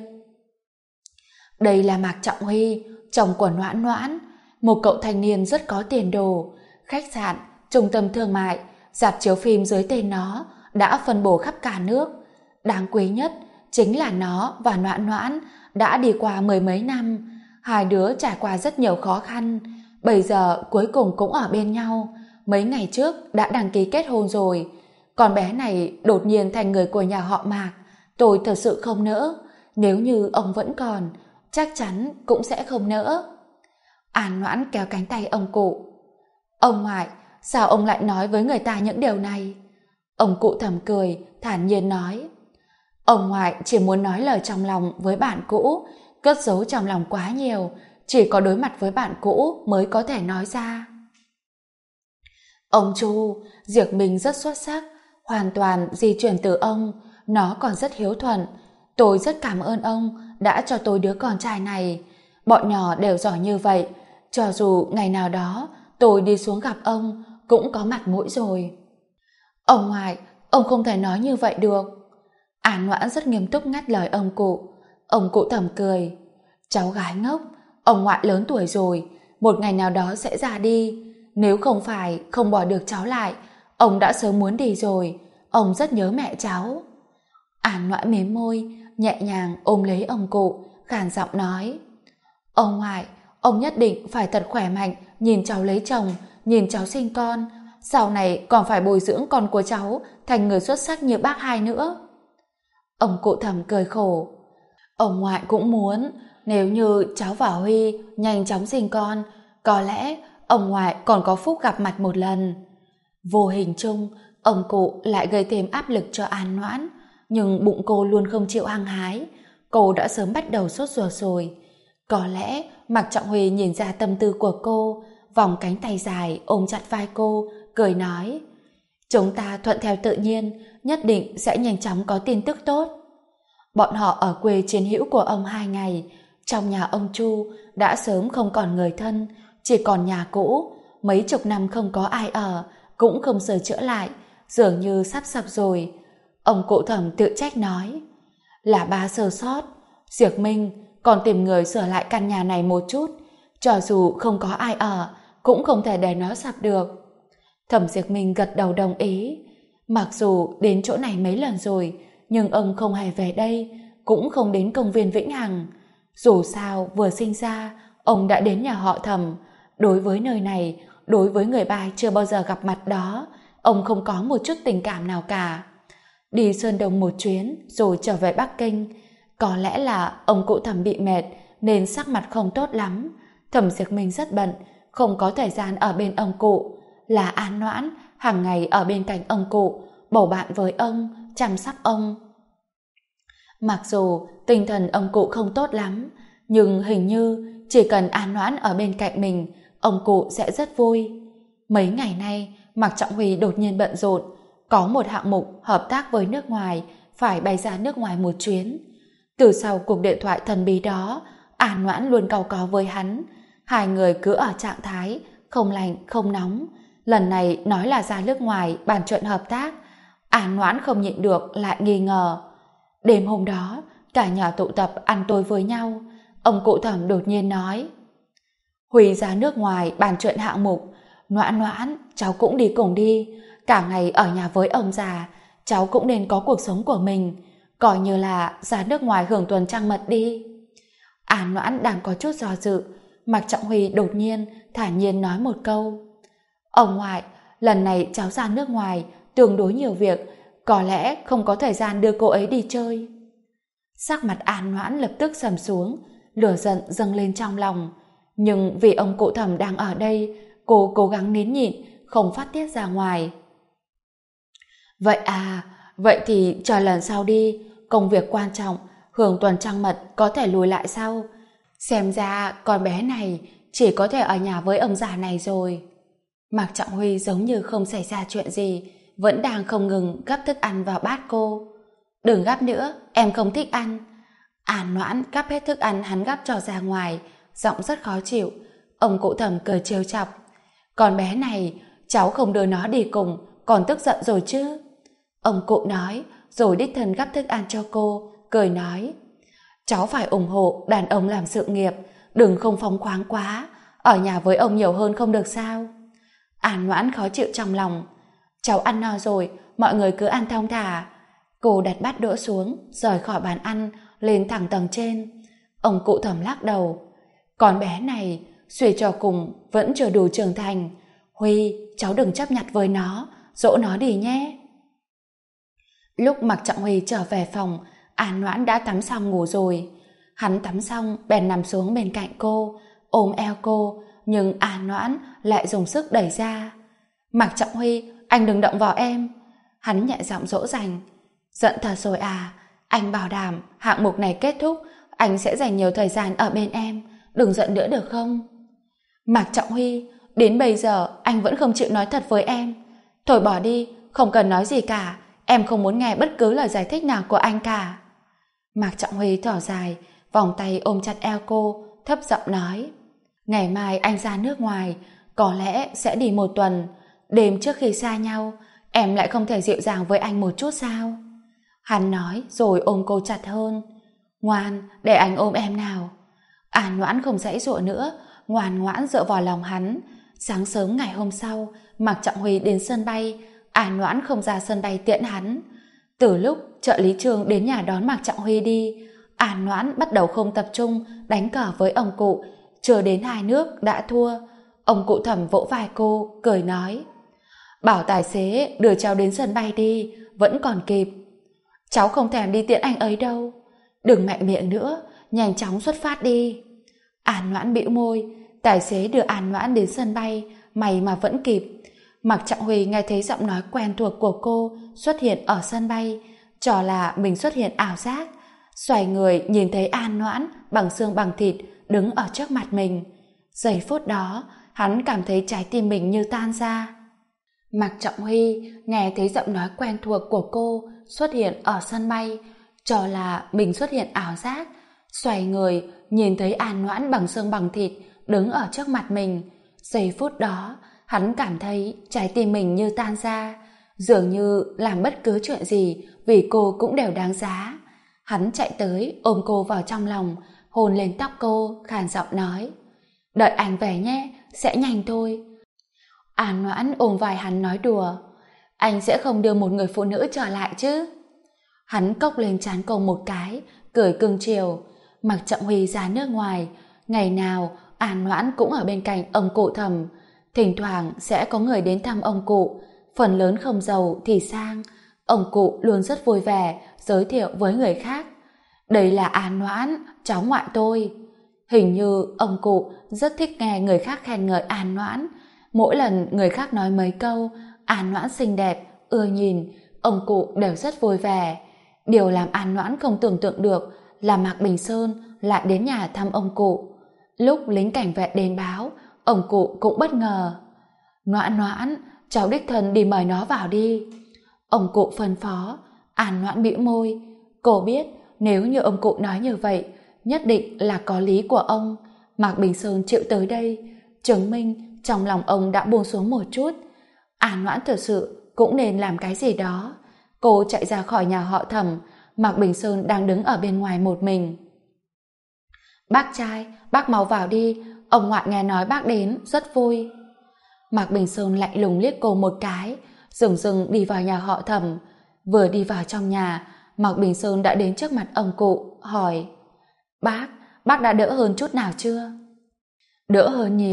Speaker 1: Đây là Mạc Trọng Huy, chồng của Noãn Noãn, một cậu thanh niên rất có tiền đồ. Khách sạn, trung tâm thương mại, rạp chiếu phim dưới tên nó đã phân bổ khắp cả nước. Đáng quý nhất chính là nó và Noãn Noãn đã đi qua 10 mấy năm. Hai đứa trải qua rất nhiều khó khăn, bây giờ cuối cùng cũng ở bên nhau. Mấy ngày trước đã đăng ký kết hôn rồi. Con bé này đột nhiên thành người của nhà họ Mạc, tôi thật sự không nỡ. Nếu như ông vẫn còn, chắc chắn cũng sẽ không nỡ. An Noãn kéo cánh tay ông cụ. Ông ngoại, sao ông lại nói với người ta những điều này? Ông cụ Thẩm cười, thản nhiên nói. Ông ngoại chỉ muốn nói lời trong lòng với bạn cũ, cất giấu trong lòng quá nhiều, chỉ có đối mặt với bạn cũ mới có thể nói ra. Ông Chu, Diệc Minh rất xuất sắc, hoàn toàn di truyền từ ông, nó còn rất hiếu thuận. Tôi rất cảm ơn ông đã cho tôi đứa con trai này. Bọn nhỏ đều giỏi như vậy, cho dù ngày nào đó tôi đi xuống gặp ông cũng có mặt mũi rồi. Ông ngoại, ông không thể nói như vậy được. An Noãn rất nghiêm túc ngắt lời ông cụ. Ông cụ thầm cười. Cháu gái ngốc, ông ngoại lớn tuổi rồi, một ngày nào đó sẽ già đi. Nếu không phải không bỏ được cháu lại, ông đã sớm muốn đi rồi. Ông rất nhớ mẹ cháu. An Noãn mím môi, nhẹ nhàng ôm lấy ông cụ, khàn giọng nói. Ông ngoại, ông nhất định phải thật khỏe mạnh, nhìn cháu lấy chồng, nhìn cháu sinh con. Sau này còn phải bồi dưỡng con của cháu thành người xuất sắc như bác hai nữa. Ông cụ thầm cười khổ. Ông ngoại cũng muốn, nếu như cháu và Huy nhanh chóng sinh con, có lẽ ông ngoại còn có phúc gặp mặt một lần. Vô hình chung, ông cụ lại gây thêm áp lực cho An Noãn, nhưng bụng cô luôn không chịu hăng hái. Cô đã sớm bắt đầu sốt ruột rồi. Có lẽ Mạc Trọng Huy nhìn ra tâm tư của cô, vòng cánh tay dài ôm chặt vai cô, cười nói: chúng ta thuận theo tự nhiên, nhất định sẽ nhanh chóng có tin tức tốt. Bọn họ ở quê chiến hữu của ông 2 ngày, trong nhà ông Chu đã sớm không còn người thân, chỉ còn nhà cũ, mấy chục năm không có ai ở, cũng không sửa chữa lại, dường như sắp sập rồi. Ông cụ Thẩm tự trách nói: là ba sơ sót, Diệc Minh còn tìm người sửa lại căn nhà này một chút, cho dù không có ai ở, cũng không thể để nó sập được. Thẩm Diệc Minh gật đầu đồng ý. Mặc dù đến chỗ này mấy lần rồi, nhưng ông không hề về đây, cũng không đến công viên Vĩnh Hằng. Dù sao, vừa sinh ra, ông đã đến nhà họ Thẩm. Đối với nơi này, đối với người ba chưa bao giờ gặp mặt đó, ông không có một chút tình cảm nào cả. Đi Sơn Đông một chuyến, rồi trở về Bắc Kinh. Có lẽ là ông cụ Thẩm bị mệt, nên sắc mặt không tốt lắm. Thẩm Diệc Minh rất bận, không có thời gian ở bên ông cụ. Là An Noãn, hàng ngày ở bên cạnh ông cụ, bầu bạn với ông, chăm sóc ông. Mặc dù tinh thần ông cụ không tốt lắm, nhưng hình như chỉ cần An Noãn ở bên cạnh mình, ông cụ sẽ rất vui. Mấy ngày nay, Mạc Trọng Huy đột nhiên bận rộn, có một hạng mục hợp tác với nước ngoài, phải bay ra nước ngoài một chuyến. Từ sau cuộc điện thoại thần bí đó, An Noãn luôn cau có với hắn. Hai người cứ ở trạng thái không lạnh không nóng. Lần này nói là ra nước ngoài bàn chuyện hợp tác, An Noãn không nhịn được lại nghi ngờ. Đêm hôm đó, cả nhà tụ tập ăn tối với nhau. Ông cụ Thẩm đột nhiên nói: Huy ra nước ngoài bàn chuyện hạng mục, Noãn Noãn, cháu cũng đi cùng đi. Cả ngày ở nhà với ông già, cháu cũng nên có cuộc sống của mình, coi như là ra nước ngoài hưởng tuần trăng mật đi. An Noãn đang có chút do dự, Mạc Trọng Huy đột nhiên thản nhiên nói một câu: ông ngoại, lần này cháu ra nước ngoài tương đối nhiều việc, có lẽ không có thời gian đưa cô ấy đi chơi. Sắc mặt An Noãn lập tức sầm xuống, lửa giận dâng lên trong lòng. Nhưng vì ông cụ Thẩm đang ở đây, cô cố gắng nín nhịn, không phát tiết ra ngoài. Vậy à, vậy thì chờ lần sau đi, công việc quan trọng, hưởng tuần trăng mật có thể lùi lại sau. Xem ra con bé này chỉ có thể ở nhà với ông già này rồi. Mạc Trọng Huy giống như không xảy ra chuyện gì, vẫn đang không ngừng gắp thức ăn vào bát cô. Đừng gắp nữa, em không thích ăn. An Noãn gắp hết thức ăn hắn gắp cho ra ngoài, giọng rất khó chịu. Ông cụ Thẩm cười trêu chọc: con bé này, cháu không đưa nó đi cùng, còn tức giận rồi chứ. Ông cụ nói, rồi đích thân gắp thức ăn cho cô, cười nói: cháu phải ủng hộ đàn ông làm sự nghiệp, đừng không phóng khoáng quá, ở nhà với ông nhiều hơn không được sao? An Noãn khó chịu trong lòng: cháu ăn no rồi, mọi người cứ ăn thong thả. Cô đặt bát đũa xuống, rời khỏi bàn ăn, lên thẳng tầng trên. Ông cụ Thẩm lắc đầu: con bé này, suy cho cùng vẫn chưa đủ trưởng thành. Huy, cháu đừng chấp nhặt với nó, dỗ nó đi nhé. Lúc Mạc Trọng Huy trở về phòng, An Noãn đã tắm xong ngủ rồi. Hắn tắm xong bèn nằm xuống bên cạnh cô, ôm eo cô, nhưng An Noãn lại dùng sức đẩy ra. Mạc Trọng Huy, anh đừng động vào em. Hắn nhẹ giọng dỗ dành: giận thật rồi à, anh bảo đảm hạng mục này kết thúc, anh sẽ dành nhiều thời gian ở bên em, đừng giận nữa được không? Mạc Trọng Huy, đến bây giờ anh vẫn không chịu nói thật với em. Thôi bỏ đi, không cần nói gì cả, em không muốn nghe bất cứ lời giải thích nào của anh cả. Mạc Trọng Huy thở dài, vòng tay ôm chặt eo cô, thấp giọng nói: ngày mai anh ra nước ngoài, có lẽ sẽ đi 1 tuần. Đêm trước khi xa nhau, em lại không thể dịu dàng với anh một chút sao? Hắn nói rồi ôm cô chặt hơn. Ngoan, để anh ôm em nào. An Noãn không giãy giụa nữa, ngoan ngoãn dựa vào lòng hắn. Sáng sớm ngày hôm sau, Mạc Trọng Huy đến sân bay. An Noãn không ra sân bay tiễn hắn. Từ lúc trợ lý Trương đến nhà đón Mạc Trọng Huy đi, An Noãn bắt đầu không tập trung đánh cờ với ông cụ. Chưa đến 2 nước đã thua. Ông cụ Thẩm vỗ vai cô, cười nói: bảo tài xế đưa cháu đến sân bay đi, vẫn còn kịp. Cháu không thèm đi tiễn anh ấy đâu. Đừng mạnh miệng nữa, nhanh chóng xuất phát đi. An Noãn bĩu môi. Tài xế đưa An Noãn đến sân bay, may mà vẫn kịp. Mạc Trọng Huy nghe thấy giọng nói quen thuộc của cô xuất hiện ở sân bay, cho là mình xuất hiện ảo giác. Xoay người nhìn thấy An Noãn bằng xương bằng thịt đứng ở trước mặt mình. Giây phút đó, hắn cảm thấy trái tim mình như tan ra. Mạc Trọng Huy nghe thấy giọng nói quen thuộc của cô xuất hiện ở sân bay, cho là mình xuất hiện ảo giác. Xoay người nhìn thấy An Noãn bằng xương bằng thịt đứng ở trước mặt mình. Giây phút đó, hắn cảm thấy trái tim mình như tan ra, dường như làm bất cứ chuyện gì vì cô cũng đều đáng giá. Hắn chạy tới ôm cô vào trong lòng, hôn lên tóc cô, khàn giọng nói: đợi anh về nhé, sẽ nhanh thôi. An Noãn ôm vai hắn nói đùa: anh sẽ không đưa một người phụ nữ trở lại chứ? Hắn cốc lên trán cô một cái, cười cưng chiều. Mạc Trọng Huy ra nước ngoài, ngày nào An Noãn cũng ở bên cạnh ông cụ Thẩm. Thỉnh thoảng sẽ có người đến thăm ông cụ, phần lớn không giàu thì sang. Ông cụ luôn rất vui vẻ giới thiệu với người khác: đây là An Noãn, cháu ngoại tôi. Hình như ông cụ rất thích nghe người khác khen ngợi An Noãn. Mỗi lần người khác nói mấy câu An Noãn xinh đẹp, ưa nhìn, ông cụ đều rất vui vẻ. Điều làm An Noãn không tưởng tượng được là Mạc Bình Sơn lại đến nhà thăm ông cụ. Lúc lính cảnh vệ đến báo, ông cụ cũng bất ngờ: Noãn Noãn, cháu đích thân đi mời nó vào đi. Ông cụ phân phó. An Noãn bĩu môi. Cô biết nếu như ông cụ nói như vậy, nhất định là có lý của ông. Mạc Bình Sơn chịu tới đây, chứng minh trong lòng ông đã buông xuống một chút. An Noãn thật sự cũng nên làm cái gì đó. Cô chạy ra khỏi nhà họ Thẩm. Mạc Bình Sơn đang đứng ở bên ngoài một mình. Bác trai, bác mau vào đi, ông ngoại nghe nói bác đến, rất vui. Mạc Bình Sơn lạnh lùng liếc cô một cái, dừng dừng đi vào nhà họ Thẩm. Vừa đi vào trong nhà, Mạc Bình Sơn đã đến trước mặt ông cụ, hỏi: bác đã đỡ hơn chút nào chưa? Đỡ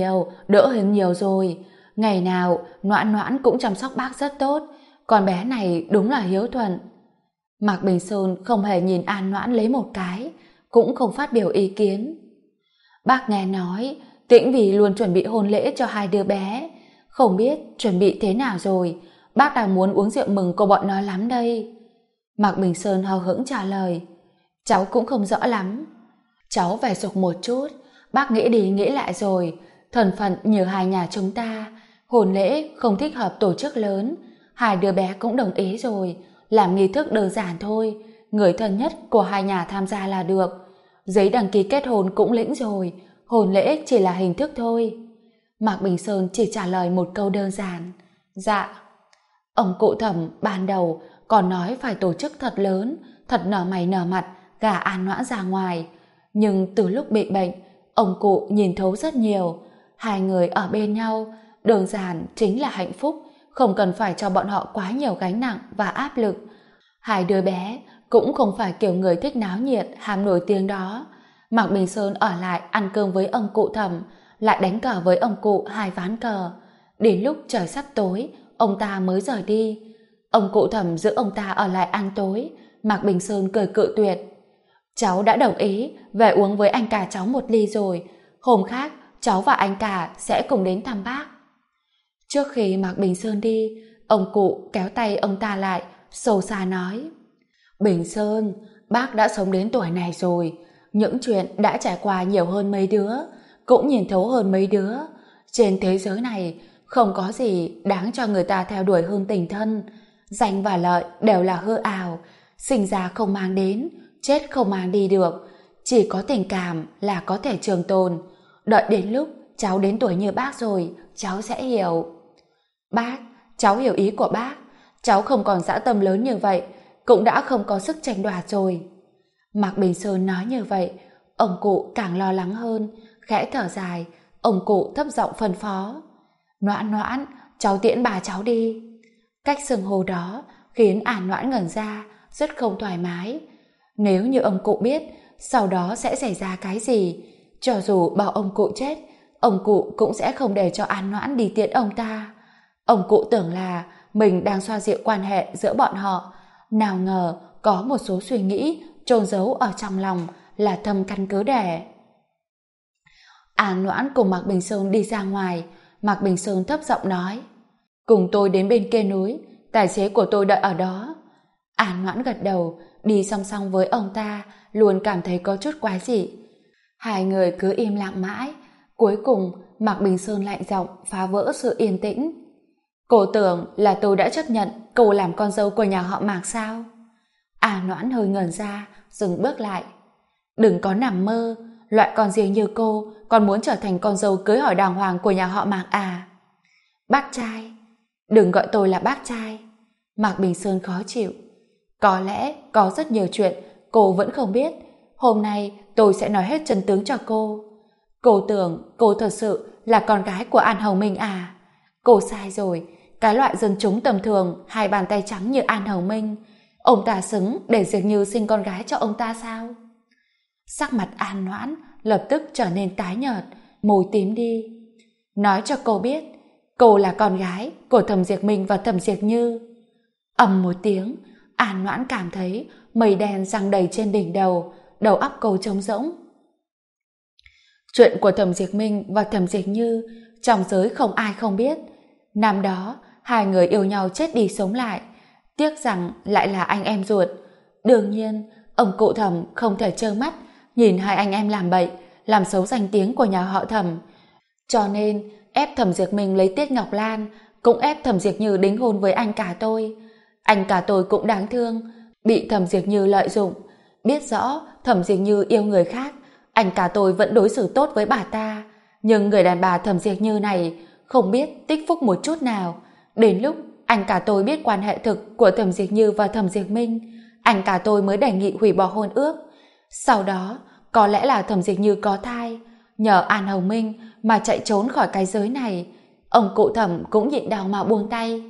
Speaker 1: hơn nhiều rồi. Ngày nào Noãn Noãn cũng chăm sóc bác rất tốt, con bé này đúng là hiếu thuận. Mạc Bình Sơn không hề nhìn An Noãn lấy một cái, cũng không phát biểu ý kiến. Bác nghe nói Tĩnh Vì luôn chuẩn bị hôn lễ cho 2 đứa bé, không biết chuẩn bị thế nào rồi. Bác đang muốn uống rượu mừng của bọn nó lắm đây. Mạc Bình Sơn hờ hững trả lời: cháu cũng không rõ lắm. Cháu phải dục một chút. Bác nghĩ đi nghĩ lại rồi, thân phận như hai nhà chúng ta, hôn lễ không thích hợp tổ chức lớn. 2 đứa bé cũng đồng ý rồi, làm nghi thức đơn giản thôi, người thân nhất của 2 nhà tham gia là được. Giấy đăng ký kết hôn cũng lĩnh rồi, hôn lễ chỉ là hình thức thôi. Mạc Bình Sơn chỉ trả lời một câu đơn giản: dạ. Ông cụ Thẩm ban đầu còn nói phải tổ chức thật lớn, thật nở mày nở mặt gả An Noãn ra ngoài, nhưng từ lúc bị bệnh, ông cụ nhìn thấu rất nhiều. 2 người ở bên nhau đơn giản chính là hạnh phúc, không cần phải cho bọn họ quá nhiều gánh nặng và áp lực. 2 đứa bé cũng không phải kiểu người thích náo nhiệt, ham nổi tiếng đó. Mạc Bình Sơn ở lại ăn cơm với ông cụ Thẩm, lại đánh cờ với ông cụ 2 ván cờ. Đến lúc trời sắp tối, ông ta mới rời đi. Ông cụ Thẩm giữ ông ta ở lại ăn tối. Mạc Bình Sơn cười cự tuyệt: cháu đã đồng ý về uống với anh cả cháu một ly rồi, hôm khác cháu và anh cả sẽ cùng đến thăm bác. Trước khi Mạc Bình Sơn đi, ông cụ kéo tay ông ta lại, sâu xa nói: Bình Sơn, bác đã sống đến tuổi này rồi, những chuyện đã trải qua nhiều hơn mấy đứa, cũng nhìn thấu hơn mấy đứa. Trên thế giới này không có gì đáng cho người ta theo đuổi hơn tình thân. Danh và lợi đều là hư ảo, sinh ra không mang đến, chết không mang đi được. Chỉ có tình cảm là có thể trường tồn. Đợi đến lúc cháu đến tuổi như bác rồi, cháu sẽ hiểu. Bác, cháu hiểu ý của bác. Cháu không còn dã tâm lớn như vậy, cũng đã không có sức tranh đoạt rồi. Mạc Bình Sơn nói như vậy, ông cụ càng lo lắng hơn, khẽ thở dài, ông cụ thấp giọng phân phó. Noãn Noãn, cháu tiễn bà cháu đi. Cách xưng hô đó khiến An Noãn ngẩn ra, rất không thoải mái. Nếu như ông cụ biết sau đó sẽ xảy ra cái gì, cho dù bảo ông cụ chết, ông cụ cũng sẽ không để cho An Noãn đi tiễn ông ta. Ông cụ tưởng là mình đang xoa dịu quan hệ giữa bọn họ, nào ngờ có một số suy nghĩ chôn giấu ở trong lòng là thâm căn cứ đẻ. An Noãn cùng Mạc Bình Sơn đi ra ngoài. Mạc Bình Sơn thấp giọng nói, cùng tôi đến bên kia núi, tài xế của tôi đợi ở đó. An Noãn gật đầu, đi song song với ông ta, luôn cảm thấy có chút quái dị. Hai người cứ im lặng mãi, cuối cùng Mạc Bình Sơn lạnh giọng phá vỡ sự yên tĩnh. Cô tưởng là tôi đã chấp nhận cô làm con dâu của nhà họ Mạc sao? An Noãn hơi ngẩn ra, dừng bước lại. Đừng có nằm mơ, loại con riêng như cô còn muốn trở thành con dâu cưới hỏi đàng hoàng của nhà họ Mạc à? Bác trai, đừng gọi tôi là bác trai. Mạc Bình Sơn khó chịu. Có lẽ có rất nhiều chuyện cô vẫn không biết. Hôm nay tôi sẽ nói hết chân tướng cho cô. Cô tưởng cô thật sự là con gái của An Hồng Minh à? Cô sai rồi. Cái loại dân chúng tầm thường, hai bàn tay trắng như An Hồng Minh, ông ta xứng để Diệp Như sinh con gái cho ông ta sao? Sắc mặt An Noãn lập tức trở nên tái nhợt, môi tím đi. Nói cho cô biết, cô là con gái của Thẩm Diệp Minh và Thẩm Diệp Như. Ầm một tiếng, An Noãn cảm thấy mây đen giăng đầy trên đỉnh đầu, đầu óc cô trống rỗng. Chuyện của Thẩm Diệp Minh và Thẩm Diệp Như trong giới không ai không biết. Năm đó, hai người yêu nhau chết đi sống lại, tiếc rằng lại là anh em ruột. Đương nhiên, ông cụ Thẩm không thể trơ mắt nhìn hai anh em làm bậy, làm xấu danh tiếng của nhà họ Thẩm. Cho nên, ép Thẩm Diệp Minh lấy Tiết Ngọc Lan, cũng ép Thẩm Diệp Như đính hôn với anh cả tôi. Anh cả tôi cũng đáng thương, bị Thẩm Diệp Như lợi dụng. Biết rõ Thẩm Diệp Như yêu người khác, anh cả tôi vẫn đối xử tốt với bà ta. Nhưng người đàn bà Thẩm Diệp Như này không biết tích phúc một chút nào. Đến lúc anh cả tôi biết quan hệ thực của Thẩm Diệp Như và Thẩm Diệp Minh, anh cả tôi mới đề nghị hủy bỏ hôn ước. Sau đó, có lẽ là Thẩm Diệp Như có thai, nhờ An Hồng Minh mà chạy trốn khỏi cái giới này. Ông cụ Thẩm cũng nhịn đau mà buông tay.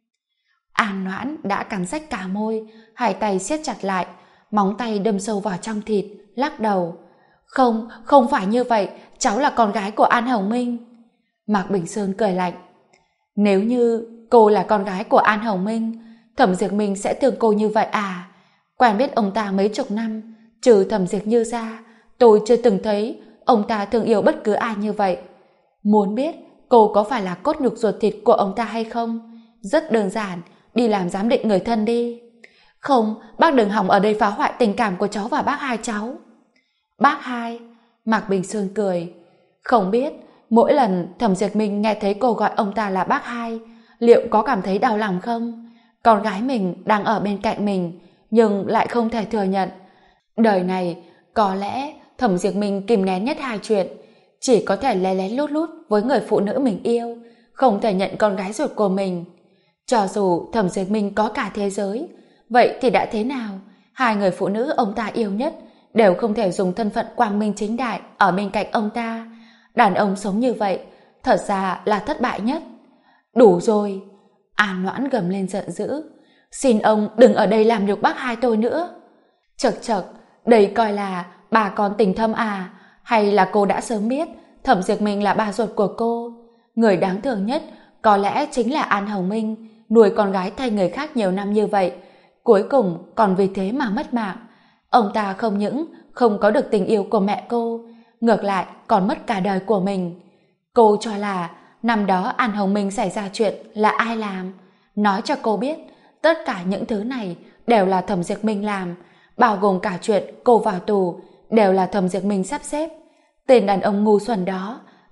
Speaker 1: An Noãn đã cắn rách cả môi, hai tay siết chặt lại, móng tay đâm sâu vào trong thịt, lắc đầu. Không, không phải như vậy, cháu là con gái của An Hồng Minh. Mạc Bình Sơn cười lạnh. Nếu như cô là con gái của An Hồng Minh, Thẩm Diệp Minh sẽ thương cô như vậy à? Quen biết ông ta mấy chục năm, trừ Thẩm Diệp Như ra, tôi chưa từng thấy ông ta thương yêu bất cứ ai như vậy. Muốn biết cô có phải là cốt nhục ruột thịt của ông ta hay không? Rất đơn giản, đi làm giám định người thân đi. Không, bác đừng hòng ở đây phá hoại tình cảm của cháu và bác hai cháu. Bác hai? Mạc Bình Sơn cười. Không biết mỗi lần Thẩm Diệp Minh nghe thấy cô gọi ông ta là bác hai, liệu có cảm thấy đau lòng không? Con gái mình đang ở bên cạnh mình, nhưng lại không thể thừa nhận. Đời này, có lẽ Thẩm Diệp Minh kìm nén nhất hai chuyện. Chỉ có thể lén lén lút lút với người phụ nữ mình yêu, không thể nhận con gái ruột của mình. Cho dù Thẩm Diệp Minh có cả thế giới, vậy thì đã thế nào? Hai người phụ nữ ông ta yêu nhất đều không thể dùng thân phận quang minh chính đại ở bên cạnh ông ta. Đàn ông sống như vậy thật ra là thất bại nhất. Đủ rồi! An Noãn gầm lên giận dữ. Xin ông đừng ở đây làm nhục bác hai tôi nữa. Chậc chậc, đây coi là bà con tình thâm à? Hay là cô đã sớm biết Thẩm Diệp Minh là bà ruột của cô? Người đáng thương nhất có lẽ chính là An Hồng Minh, nuôi con gái thay người khác nhiều năm như vậy, cuối cùng còn vì thế mà mất mạng. Ông ta không những không có được tình yêu của mẹ cô, ngược lại còn mất cả đời của mình. Cô cho là năm đó An Hồng Minh xảy ra chuyện là ai làm? Nói cho cô biết, tất cả những thứ này đều là Thẩm Diệp Minh làm, bao gồm cả chuyện cô vào tù đều là Thẩm Diệp Minh sắp xếp. Tên đàn ông ngu xuẩn đó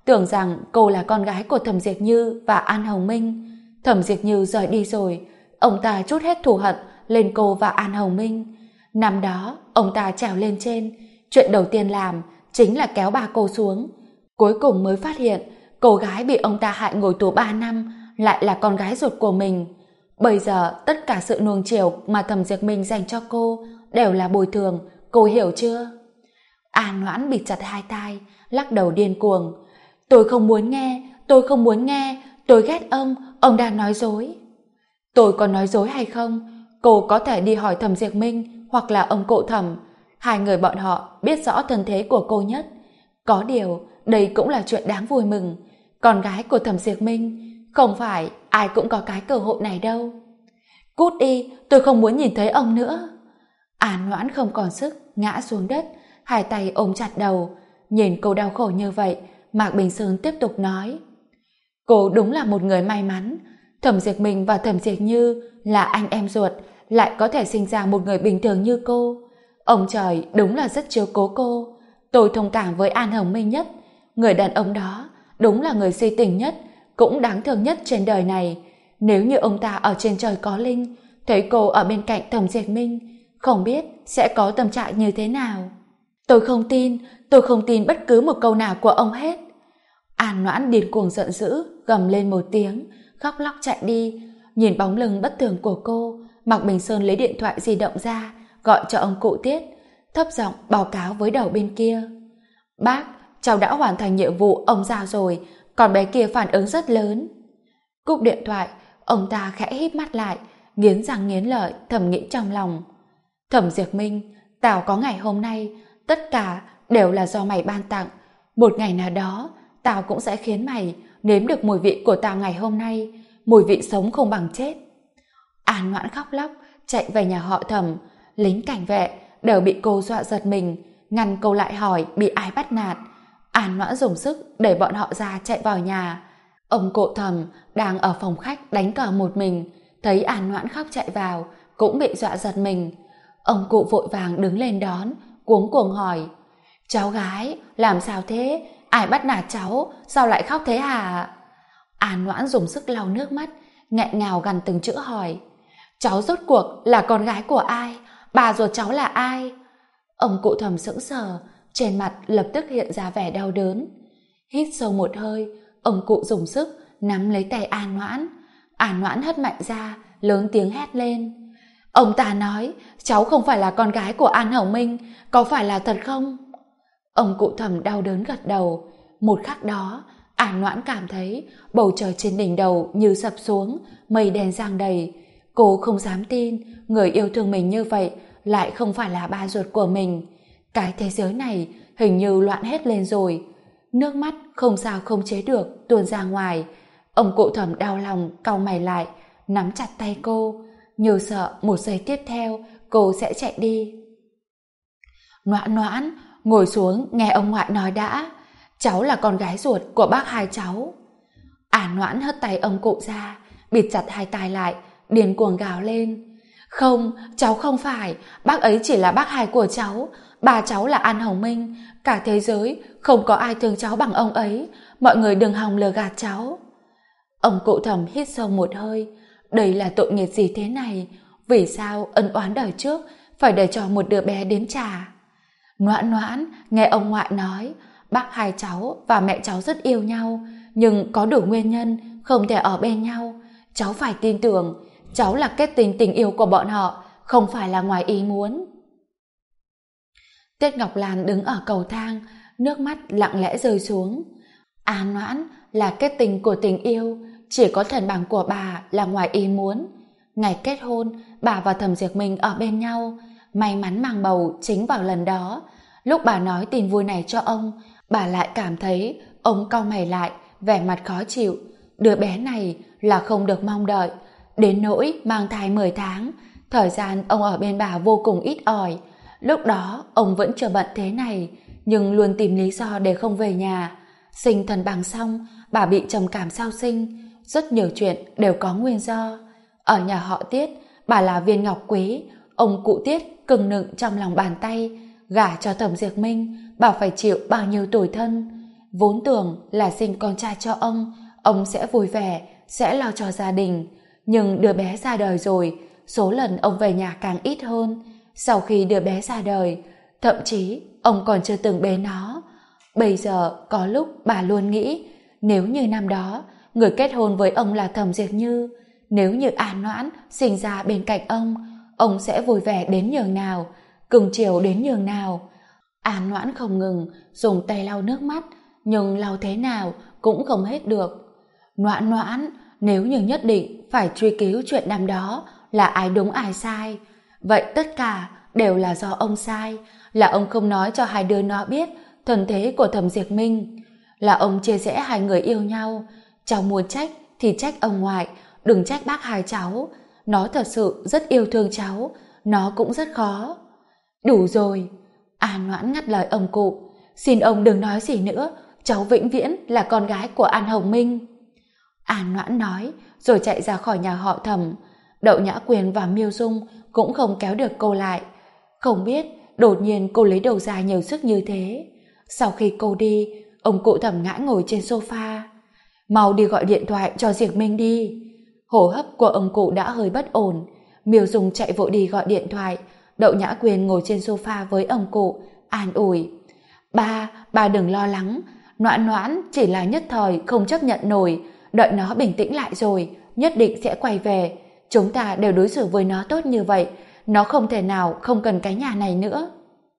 Speaker 1: tưởng rằng cô là con gái của Thẩm Diệp Như và An Hồng Minh. Thẩm Diệp Như rời đi rồi, ông ta trút hết thù hận lên cô và An Hồng Minh. Năm đó, ông ta trèo lên trên, chuyện đầu tiên làm chính là kéo bà cô xuống. Cuối cùng mới phát hiện cô gái bị ông ta hại ngồi tù 3 năm lại là con gái ruột của mình. Bây giờ tất cả sự nuông chiều mà Thẩm Diệp Minh dành cho cô đều là bồi thường, cô hiểu chưa? An Noãn bịt chặt hai tai, lắc đầu điên cuồng. Tôi không muốn nghe, tôi không muốn nghe, tôi ghét ông đang nói dối. Tôi có nói dối hay không? Cô có thể đi hỏi Thẩm Diệp Minh hoặc là ông cụ Thẩm. Hai người bọn họ biết rõ thân thế của cô nhất. Có điều, đây cũng là chuyện đáng vui mừng. Con gái của Thẩm Diệp Minh, không phải ai cũng có cái cơ hội này đâu. Cút đi, tôi không muốn nhìn thấy ông nữa. An Noãn không còn sức, ngã xuống đất, hai tay ôm chặt đầu. Nhìn cô đau khổ như vậy, Mạc Bình Sơn tiếp tục nói. Cô đúng là một người may mắn. Thẩm Diệp Minh và Thẩm Diệp Như là anh em ruột, lại có thể sinh ra một người bình thường như cô. Ông trời đúng là rất chiếu cố cô. Tôi thông cảm với An Hồng Minh nhất. Người đàn ông đó đúng là người si tình nhất, cũng đáng thương nhất trên đời này. Nếu như ông ta ở trên trời có linh, thấy cô ở bên cạnh Thẩm Diệp Minh, không biết sẽ có tâm trạng như thế nào. Tôi không tin bất cứ một câu nào của ông hết. An Noãn điên cuồng giận dữ, gầm lên một tiếng, khóc lóc chạy đi. Nhìn bóng lưng bất thường của cô, Mạc Bình Sơn lấy điện thoại di động ra, gọi cho ông cụ Tiết, thấp giọng báo cáo với đầu bên kia. Bác, cháu đã hoàn thành nhiệm vụ ông giao rồi, còn bé kia phản ứng rất lớn. Cúp điện thoại, ông ta khẽ híp mắt lại, nghiến răng nghiến lợi, thầm nghĩ trong lòng. Thẩm Diệp Minh, tao có ngày hôm nay, tất cả đều là do mày ban tặng. Một ngày nào đó, tao cũng sẽ khiến mày nếm được mùi vị của tao ngày hôm nay, mùi vị sống không bằng chết. An Noãn khóc lóc, chạy về nhà họ Thẩm. Lính cảnh vệ đều bị cô dọa giật mình, ngăn cô lại hỏi bị ai bắt nạt. An Noãn dùng sức đẩy bọn họ ra chạy vào nhà. Ông cụ Thẩm đang ở phòng khách đánh cờ một mình, thấy An Noãn khóc chạy vào, cũng bị dọa giật mình. Ông cụ vội vàng đứng lên đón, cuống cuồng hỏi: Cháu gái, làm sao thế? Ai bắt nạt cháu? Sao lại khóc thế hả? An Noãn dùng sức lau nước mắt, nghẹn ngào gằn từng chữ hỏi: Cháu rốt cuộc là con gái của ai? Bà ruột cháu là ai? Ông cụ Thẩm sững sờ, trên mặt lập tức hiện ra vẻ đau đớn. Hít sâu một hơi, ông cụ dùng sức nắm lấy tay An Noãn. An Noãn hất mạnh ra, lớn tiếng hét lên: Ông ta nói cháu không phải là con gái của An Hồng Minh, có phải là thật không? Ông cụ Thẩm đau đớn gật đầu. Một khắc đó, An Noãn cảm thấy bầu trời trên đỉnh đầu như sập xuống, mây đen giăng đầy. Cô không dám tin người yêu thương mình như vậy lại không phải là ba ruột của mình. Cái thế giới này hình như loạn hết lên rồi. Nước mắt không sao không chế được tuôn ra ngoài. Ông cụ Thẩm đau lòng cau mày lại, nắm chặt tay cô, như sợ một giây tiếp theo cô sẽ chạy đi. Noãn Noãn, ngồi xuống nghe ông ngoại nói đã. Cháu là con gái ruột của bác hai cháu. An Noãn hất tay ông cụ ra, bịt chặt hai tai lại, điên cuồng gào lên: Không, cháu không phải. Bác ấy chỉ là bác hai của cháu. Bà cháu là An Hồng Minh. Cả thế giới không có ai thương cháu bằng ông ấy. Mọi người đừng hòng lừa gạt cháu. Ông cụ Thẩm hít sâu một hơi. Đây là tội nghiệp gì thế này? Vì sao ân oán đời trước phải để cho một đứa bé đến trả? Noãn Noãn, nghe ông ngoại nói bác hai cháu và mẹ cháu rất yêu nhau, nhưng có đủ nguyên nhân không thể ở bên nhau. Cháu phải tin tưởng, cháu là kết tình tình yêu của bọn họ, không phải là ngoài ý muốn. Tiết Ngọc Lan đứng ở cầu thang, nước mắt lặng lẽ rơi xuống. An Noãn là kết tình của tình yêu, chỉ có thần bằng của bà là ngoài ý muốn. Ngày kết hôn, bà và Thẩm Diệp Minh ở bên nhau, may mắn mang bầu chính vào lần đó. Lúc bà nói tin vui này cho ông, bà lại cảm thấy ông cau mày lại, vẻ mặt khó chịu. Đứa bé này là không được mong đợi, đến nỗi mang thai 10 tháng, thời gian ông ở bên bà vô cùng ít ỏi. Lúc đó ông vẫn chưa bận thế này, nhưng luôn tìm lý do để không về nhà. Sinh thần bằng xong, bà bị trầm cảm sau sinh. Rất nhiều chuyện đều có nguyên do. Ở nhà họ Tiết, bà là viên ngọc quý, ông cụ Tiết cưng nựng trong lòng bàn tay. Gả cho Thẩm Diệp Minh, bà phải chịu bao nhiêu tủi thân. Vốn tưởng là sinh con trai cho ông sẽ vui vẻ, sẽ lo cho gia đình. Nhưng đứa bé ra đời rồi, số lần ông về nhà càng ít hơn. Sau khi đứa bé ra đời, thậm chí ông còn chưa từng bế nó. Bây giờ có lúc bà luôn nghĩ, nếu như năm đó người kết hôn với ông là Thẩm Diệt Như, nếu như An Noãn sinh ra bên cạnh ông sẽ vui vẻ đến nhường nào, cưng chiều đến nhường nào. An Noãn không ngừng dùng tay lau nước mắt, nhưng lau thế nào cũng không hết được. Noãn Noãn, nếu như nhất định phải truy cứu chuyện năm đó là ai đúng ai sai, vậy tất cả đều là do ông sai, là ông không nói cho hai đứa nó biết thân thế của Thẩm Diệt Minh, là ông chia rẽ hai người yêu nhau. Cháu muốn trách thì trách ông ngoại, đừng trách bác hai cháu. Nó thật sự rất yêu thương cháu, nó cũng rất khó. Đủ rồi. An Noãn ngắt lời ông cụ. Xin ông đừng nói gì nữa, cháu vĩnh viễn là con gái của An Hồng Minh. An Noãn nói rồi chạy ra khỏi nhà họ Thẩm. Đậu Nhã Quyền và Miêu Dung cũng không kéo được cô lại. Không biết đột nhiên cô lấy đâu ra nhiều sức như thế. Sau khi cô đi, ông cụ Thẩm ngã ngồi trên sofa. Mau đi gọi điện thoại cho Diệp Minh đi. Hô hấp của ông cụ đã hơi bất ổn. Miêu Dung chạy vội đi gọi điện thoại. Đậu Nhã Quyền ngồi trên sofa với ông cụ, an ủi. Ba đừng lo lắng. Noãn Noãn chỉ là nhất thời không chấp nhận nổi. Đợi nó bình tĩnh lại rồi, nhất định sẽ quay về. Chúng ta đều đối xử với nó tốt như vậy, nó không thể nào không cần cái nhà này nữa.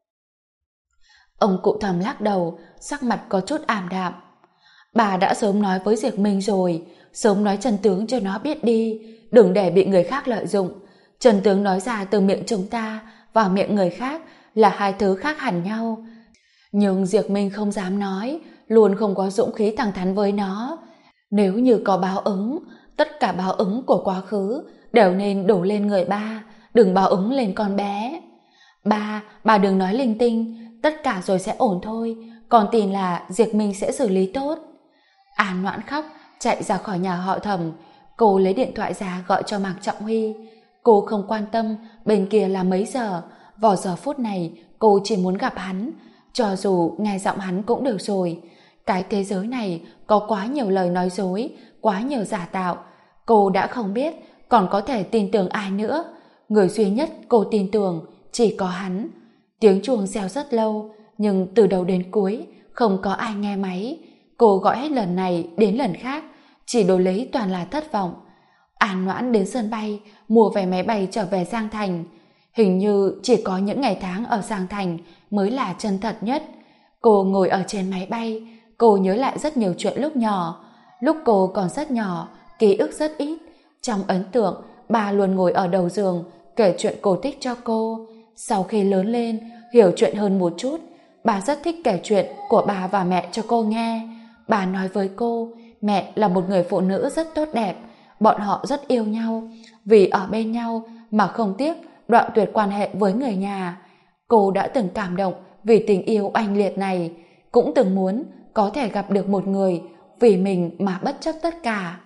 Speaker 1: Ông cụ Thẩm lắc đầu, sắc mặt có chút ảm đạm. Bà đã sớm nói với Diệp Minh rồi, sớm nói chân tướng cho nó biết đi, đừng để bị người khác lợi dụng. Chân tướng nói ra từ miệng chúng ta và miệng người khác là hai thứ khác hẳn nhau. Nhưng Diệp Minh không dám nói, luôn không có dũng khí thẳng thắn với nó. Nếu như có báo ứng, tất cả báo ứng của quá khứ đều nên đổ lên người ba, đừng báo ứng lên con bé. Bà đừng nói linh tinh, tất cả rồi sẽ ổn thôi, con tin là Diệp Minh sẽ xử lý tốt. An Noãn khóc, chạy ra khỏi nhà họ Thẩm. Cô lấy điện thoại ra gọi cho Mạc Trọng Huy. Cô không quan tâm bên kia là mấy giờ, vào giờ phút này cô chỉ muốn gặp hắn, cho dù nghe giọng hắn cũng được rồi. Cái thế giới này có quá nhiều lời nói dối, quá nhiều giả tạo. Cô đã không biết còn có thể tin tưởng ai nữa. Người duy nhất cô tin tưởng chỉ có hắn. Tiếng chuông reo rất lâu, nhưng từ đầu đến cuối không có ai nghe máy. Cô gọi hết lần này đến lần khác, chỉ đổi lấy toàn là thất vọng. An Noãn đến sân bay mua vé máy bay trở về Giang Thành. Hình như chỉ có những ngày tháng ở Giang Thành mới là chân thật nhất. Cô ngồi ở trên máy bay, cô nhớ lại rất nhiều chuyện lúc nhỏ. Lúc cô còn rất nhỏ, ký ức rất ít. Trong ấn tượng, bà luôn ngồi ở đầu giường kể chuyện cổ tích cho cô. Sau khi lớn lên, hiểu chuyện hơn một chút, bà rất thích kể chuyện của bà và mẹ cho cô nghe. Bà nói với cô, mẹ là một người phụ nữ rất tốt đẹp, bọn họ rất yêu nhau, vì ở bên nhau mà không tiếc đoạn tuyệt quan hệ với người nhà. Cô đã từng cảm động vì tình yêu oanh liệt này, cũng từng muốn có thể gặp được một người vì mình mà bất chấp tất cả.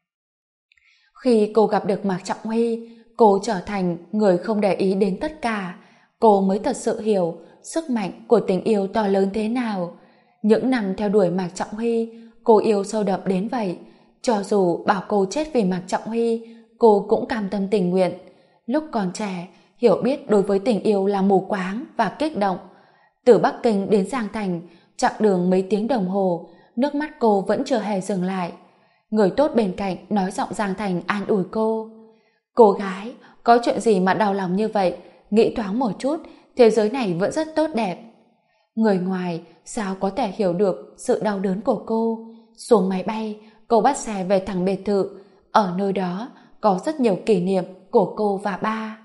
Speaker 1: Khi cô gặp được Mạc Trọng Huy, cô trở thành người không để ý đến tất cả. Cô mới thật sự hiểu sức mạnh của tình yêu to lớn thế nào. Những năm theo đuổi Mạc Trọng Huy, cô yêu sâu đậm đến vậy. Cho dù bảo cô chết vì Mạc Trọng Huy, cô cũng cam tâm tình nguyện. Lúc còn trẻ, hiểu biết đối với tình yêu là mù quáng và kích động. Từ Bắc Kinh đến Giang Thành, chặng đường mấy tiếng đồng hồ, nước mắt cô vẫn chưa hề dừng lại. Người tốt bên cạnh nói giọng Giang Thành an ủi cô. Cô gái, có chuyện gì mà đau lòng như vậy? Nghĩ thoáng một chút, thế giới này vẫn rất tốt đẹp. Người ngoài sao có thể hiểu được sự đau đớn của cô? Xuống máy bay, cô bắt xe về thẳng biệt thự. Ở nơi đó có rất nhiều kỷ niệm của cô và ba.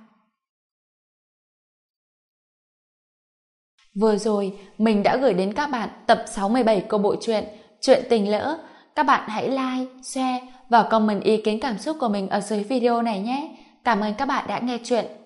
Speaker 1: Vừa rồi, mình đã gửi đến các bạn tập 67 của bộ truyện Chuyện Tình Lỡ. Các bạn hãy like, share và comment ý kiến cảm xúc của mình ở dưới video này nhé. Cảm ơn các bạn đã nghe chuyện.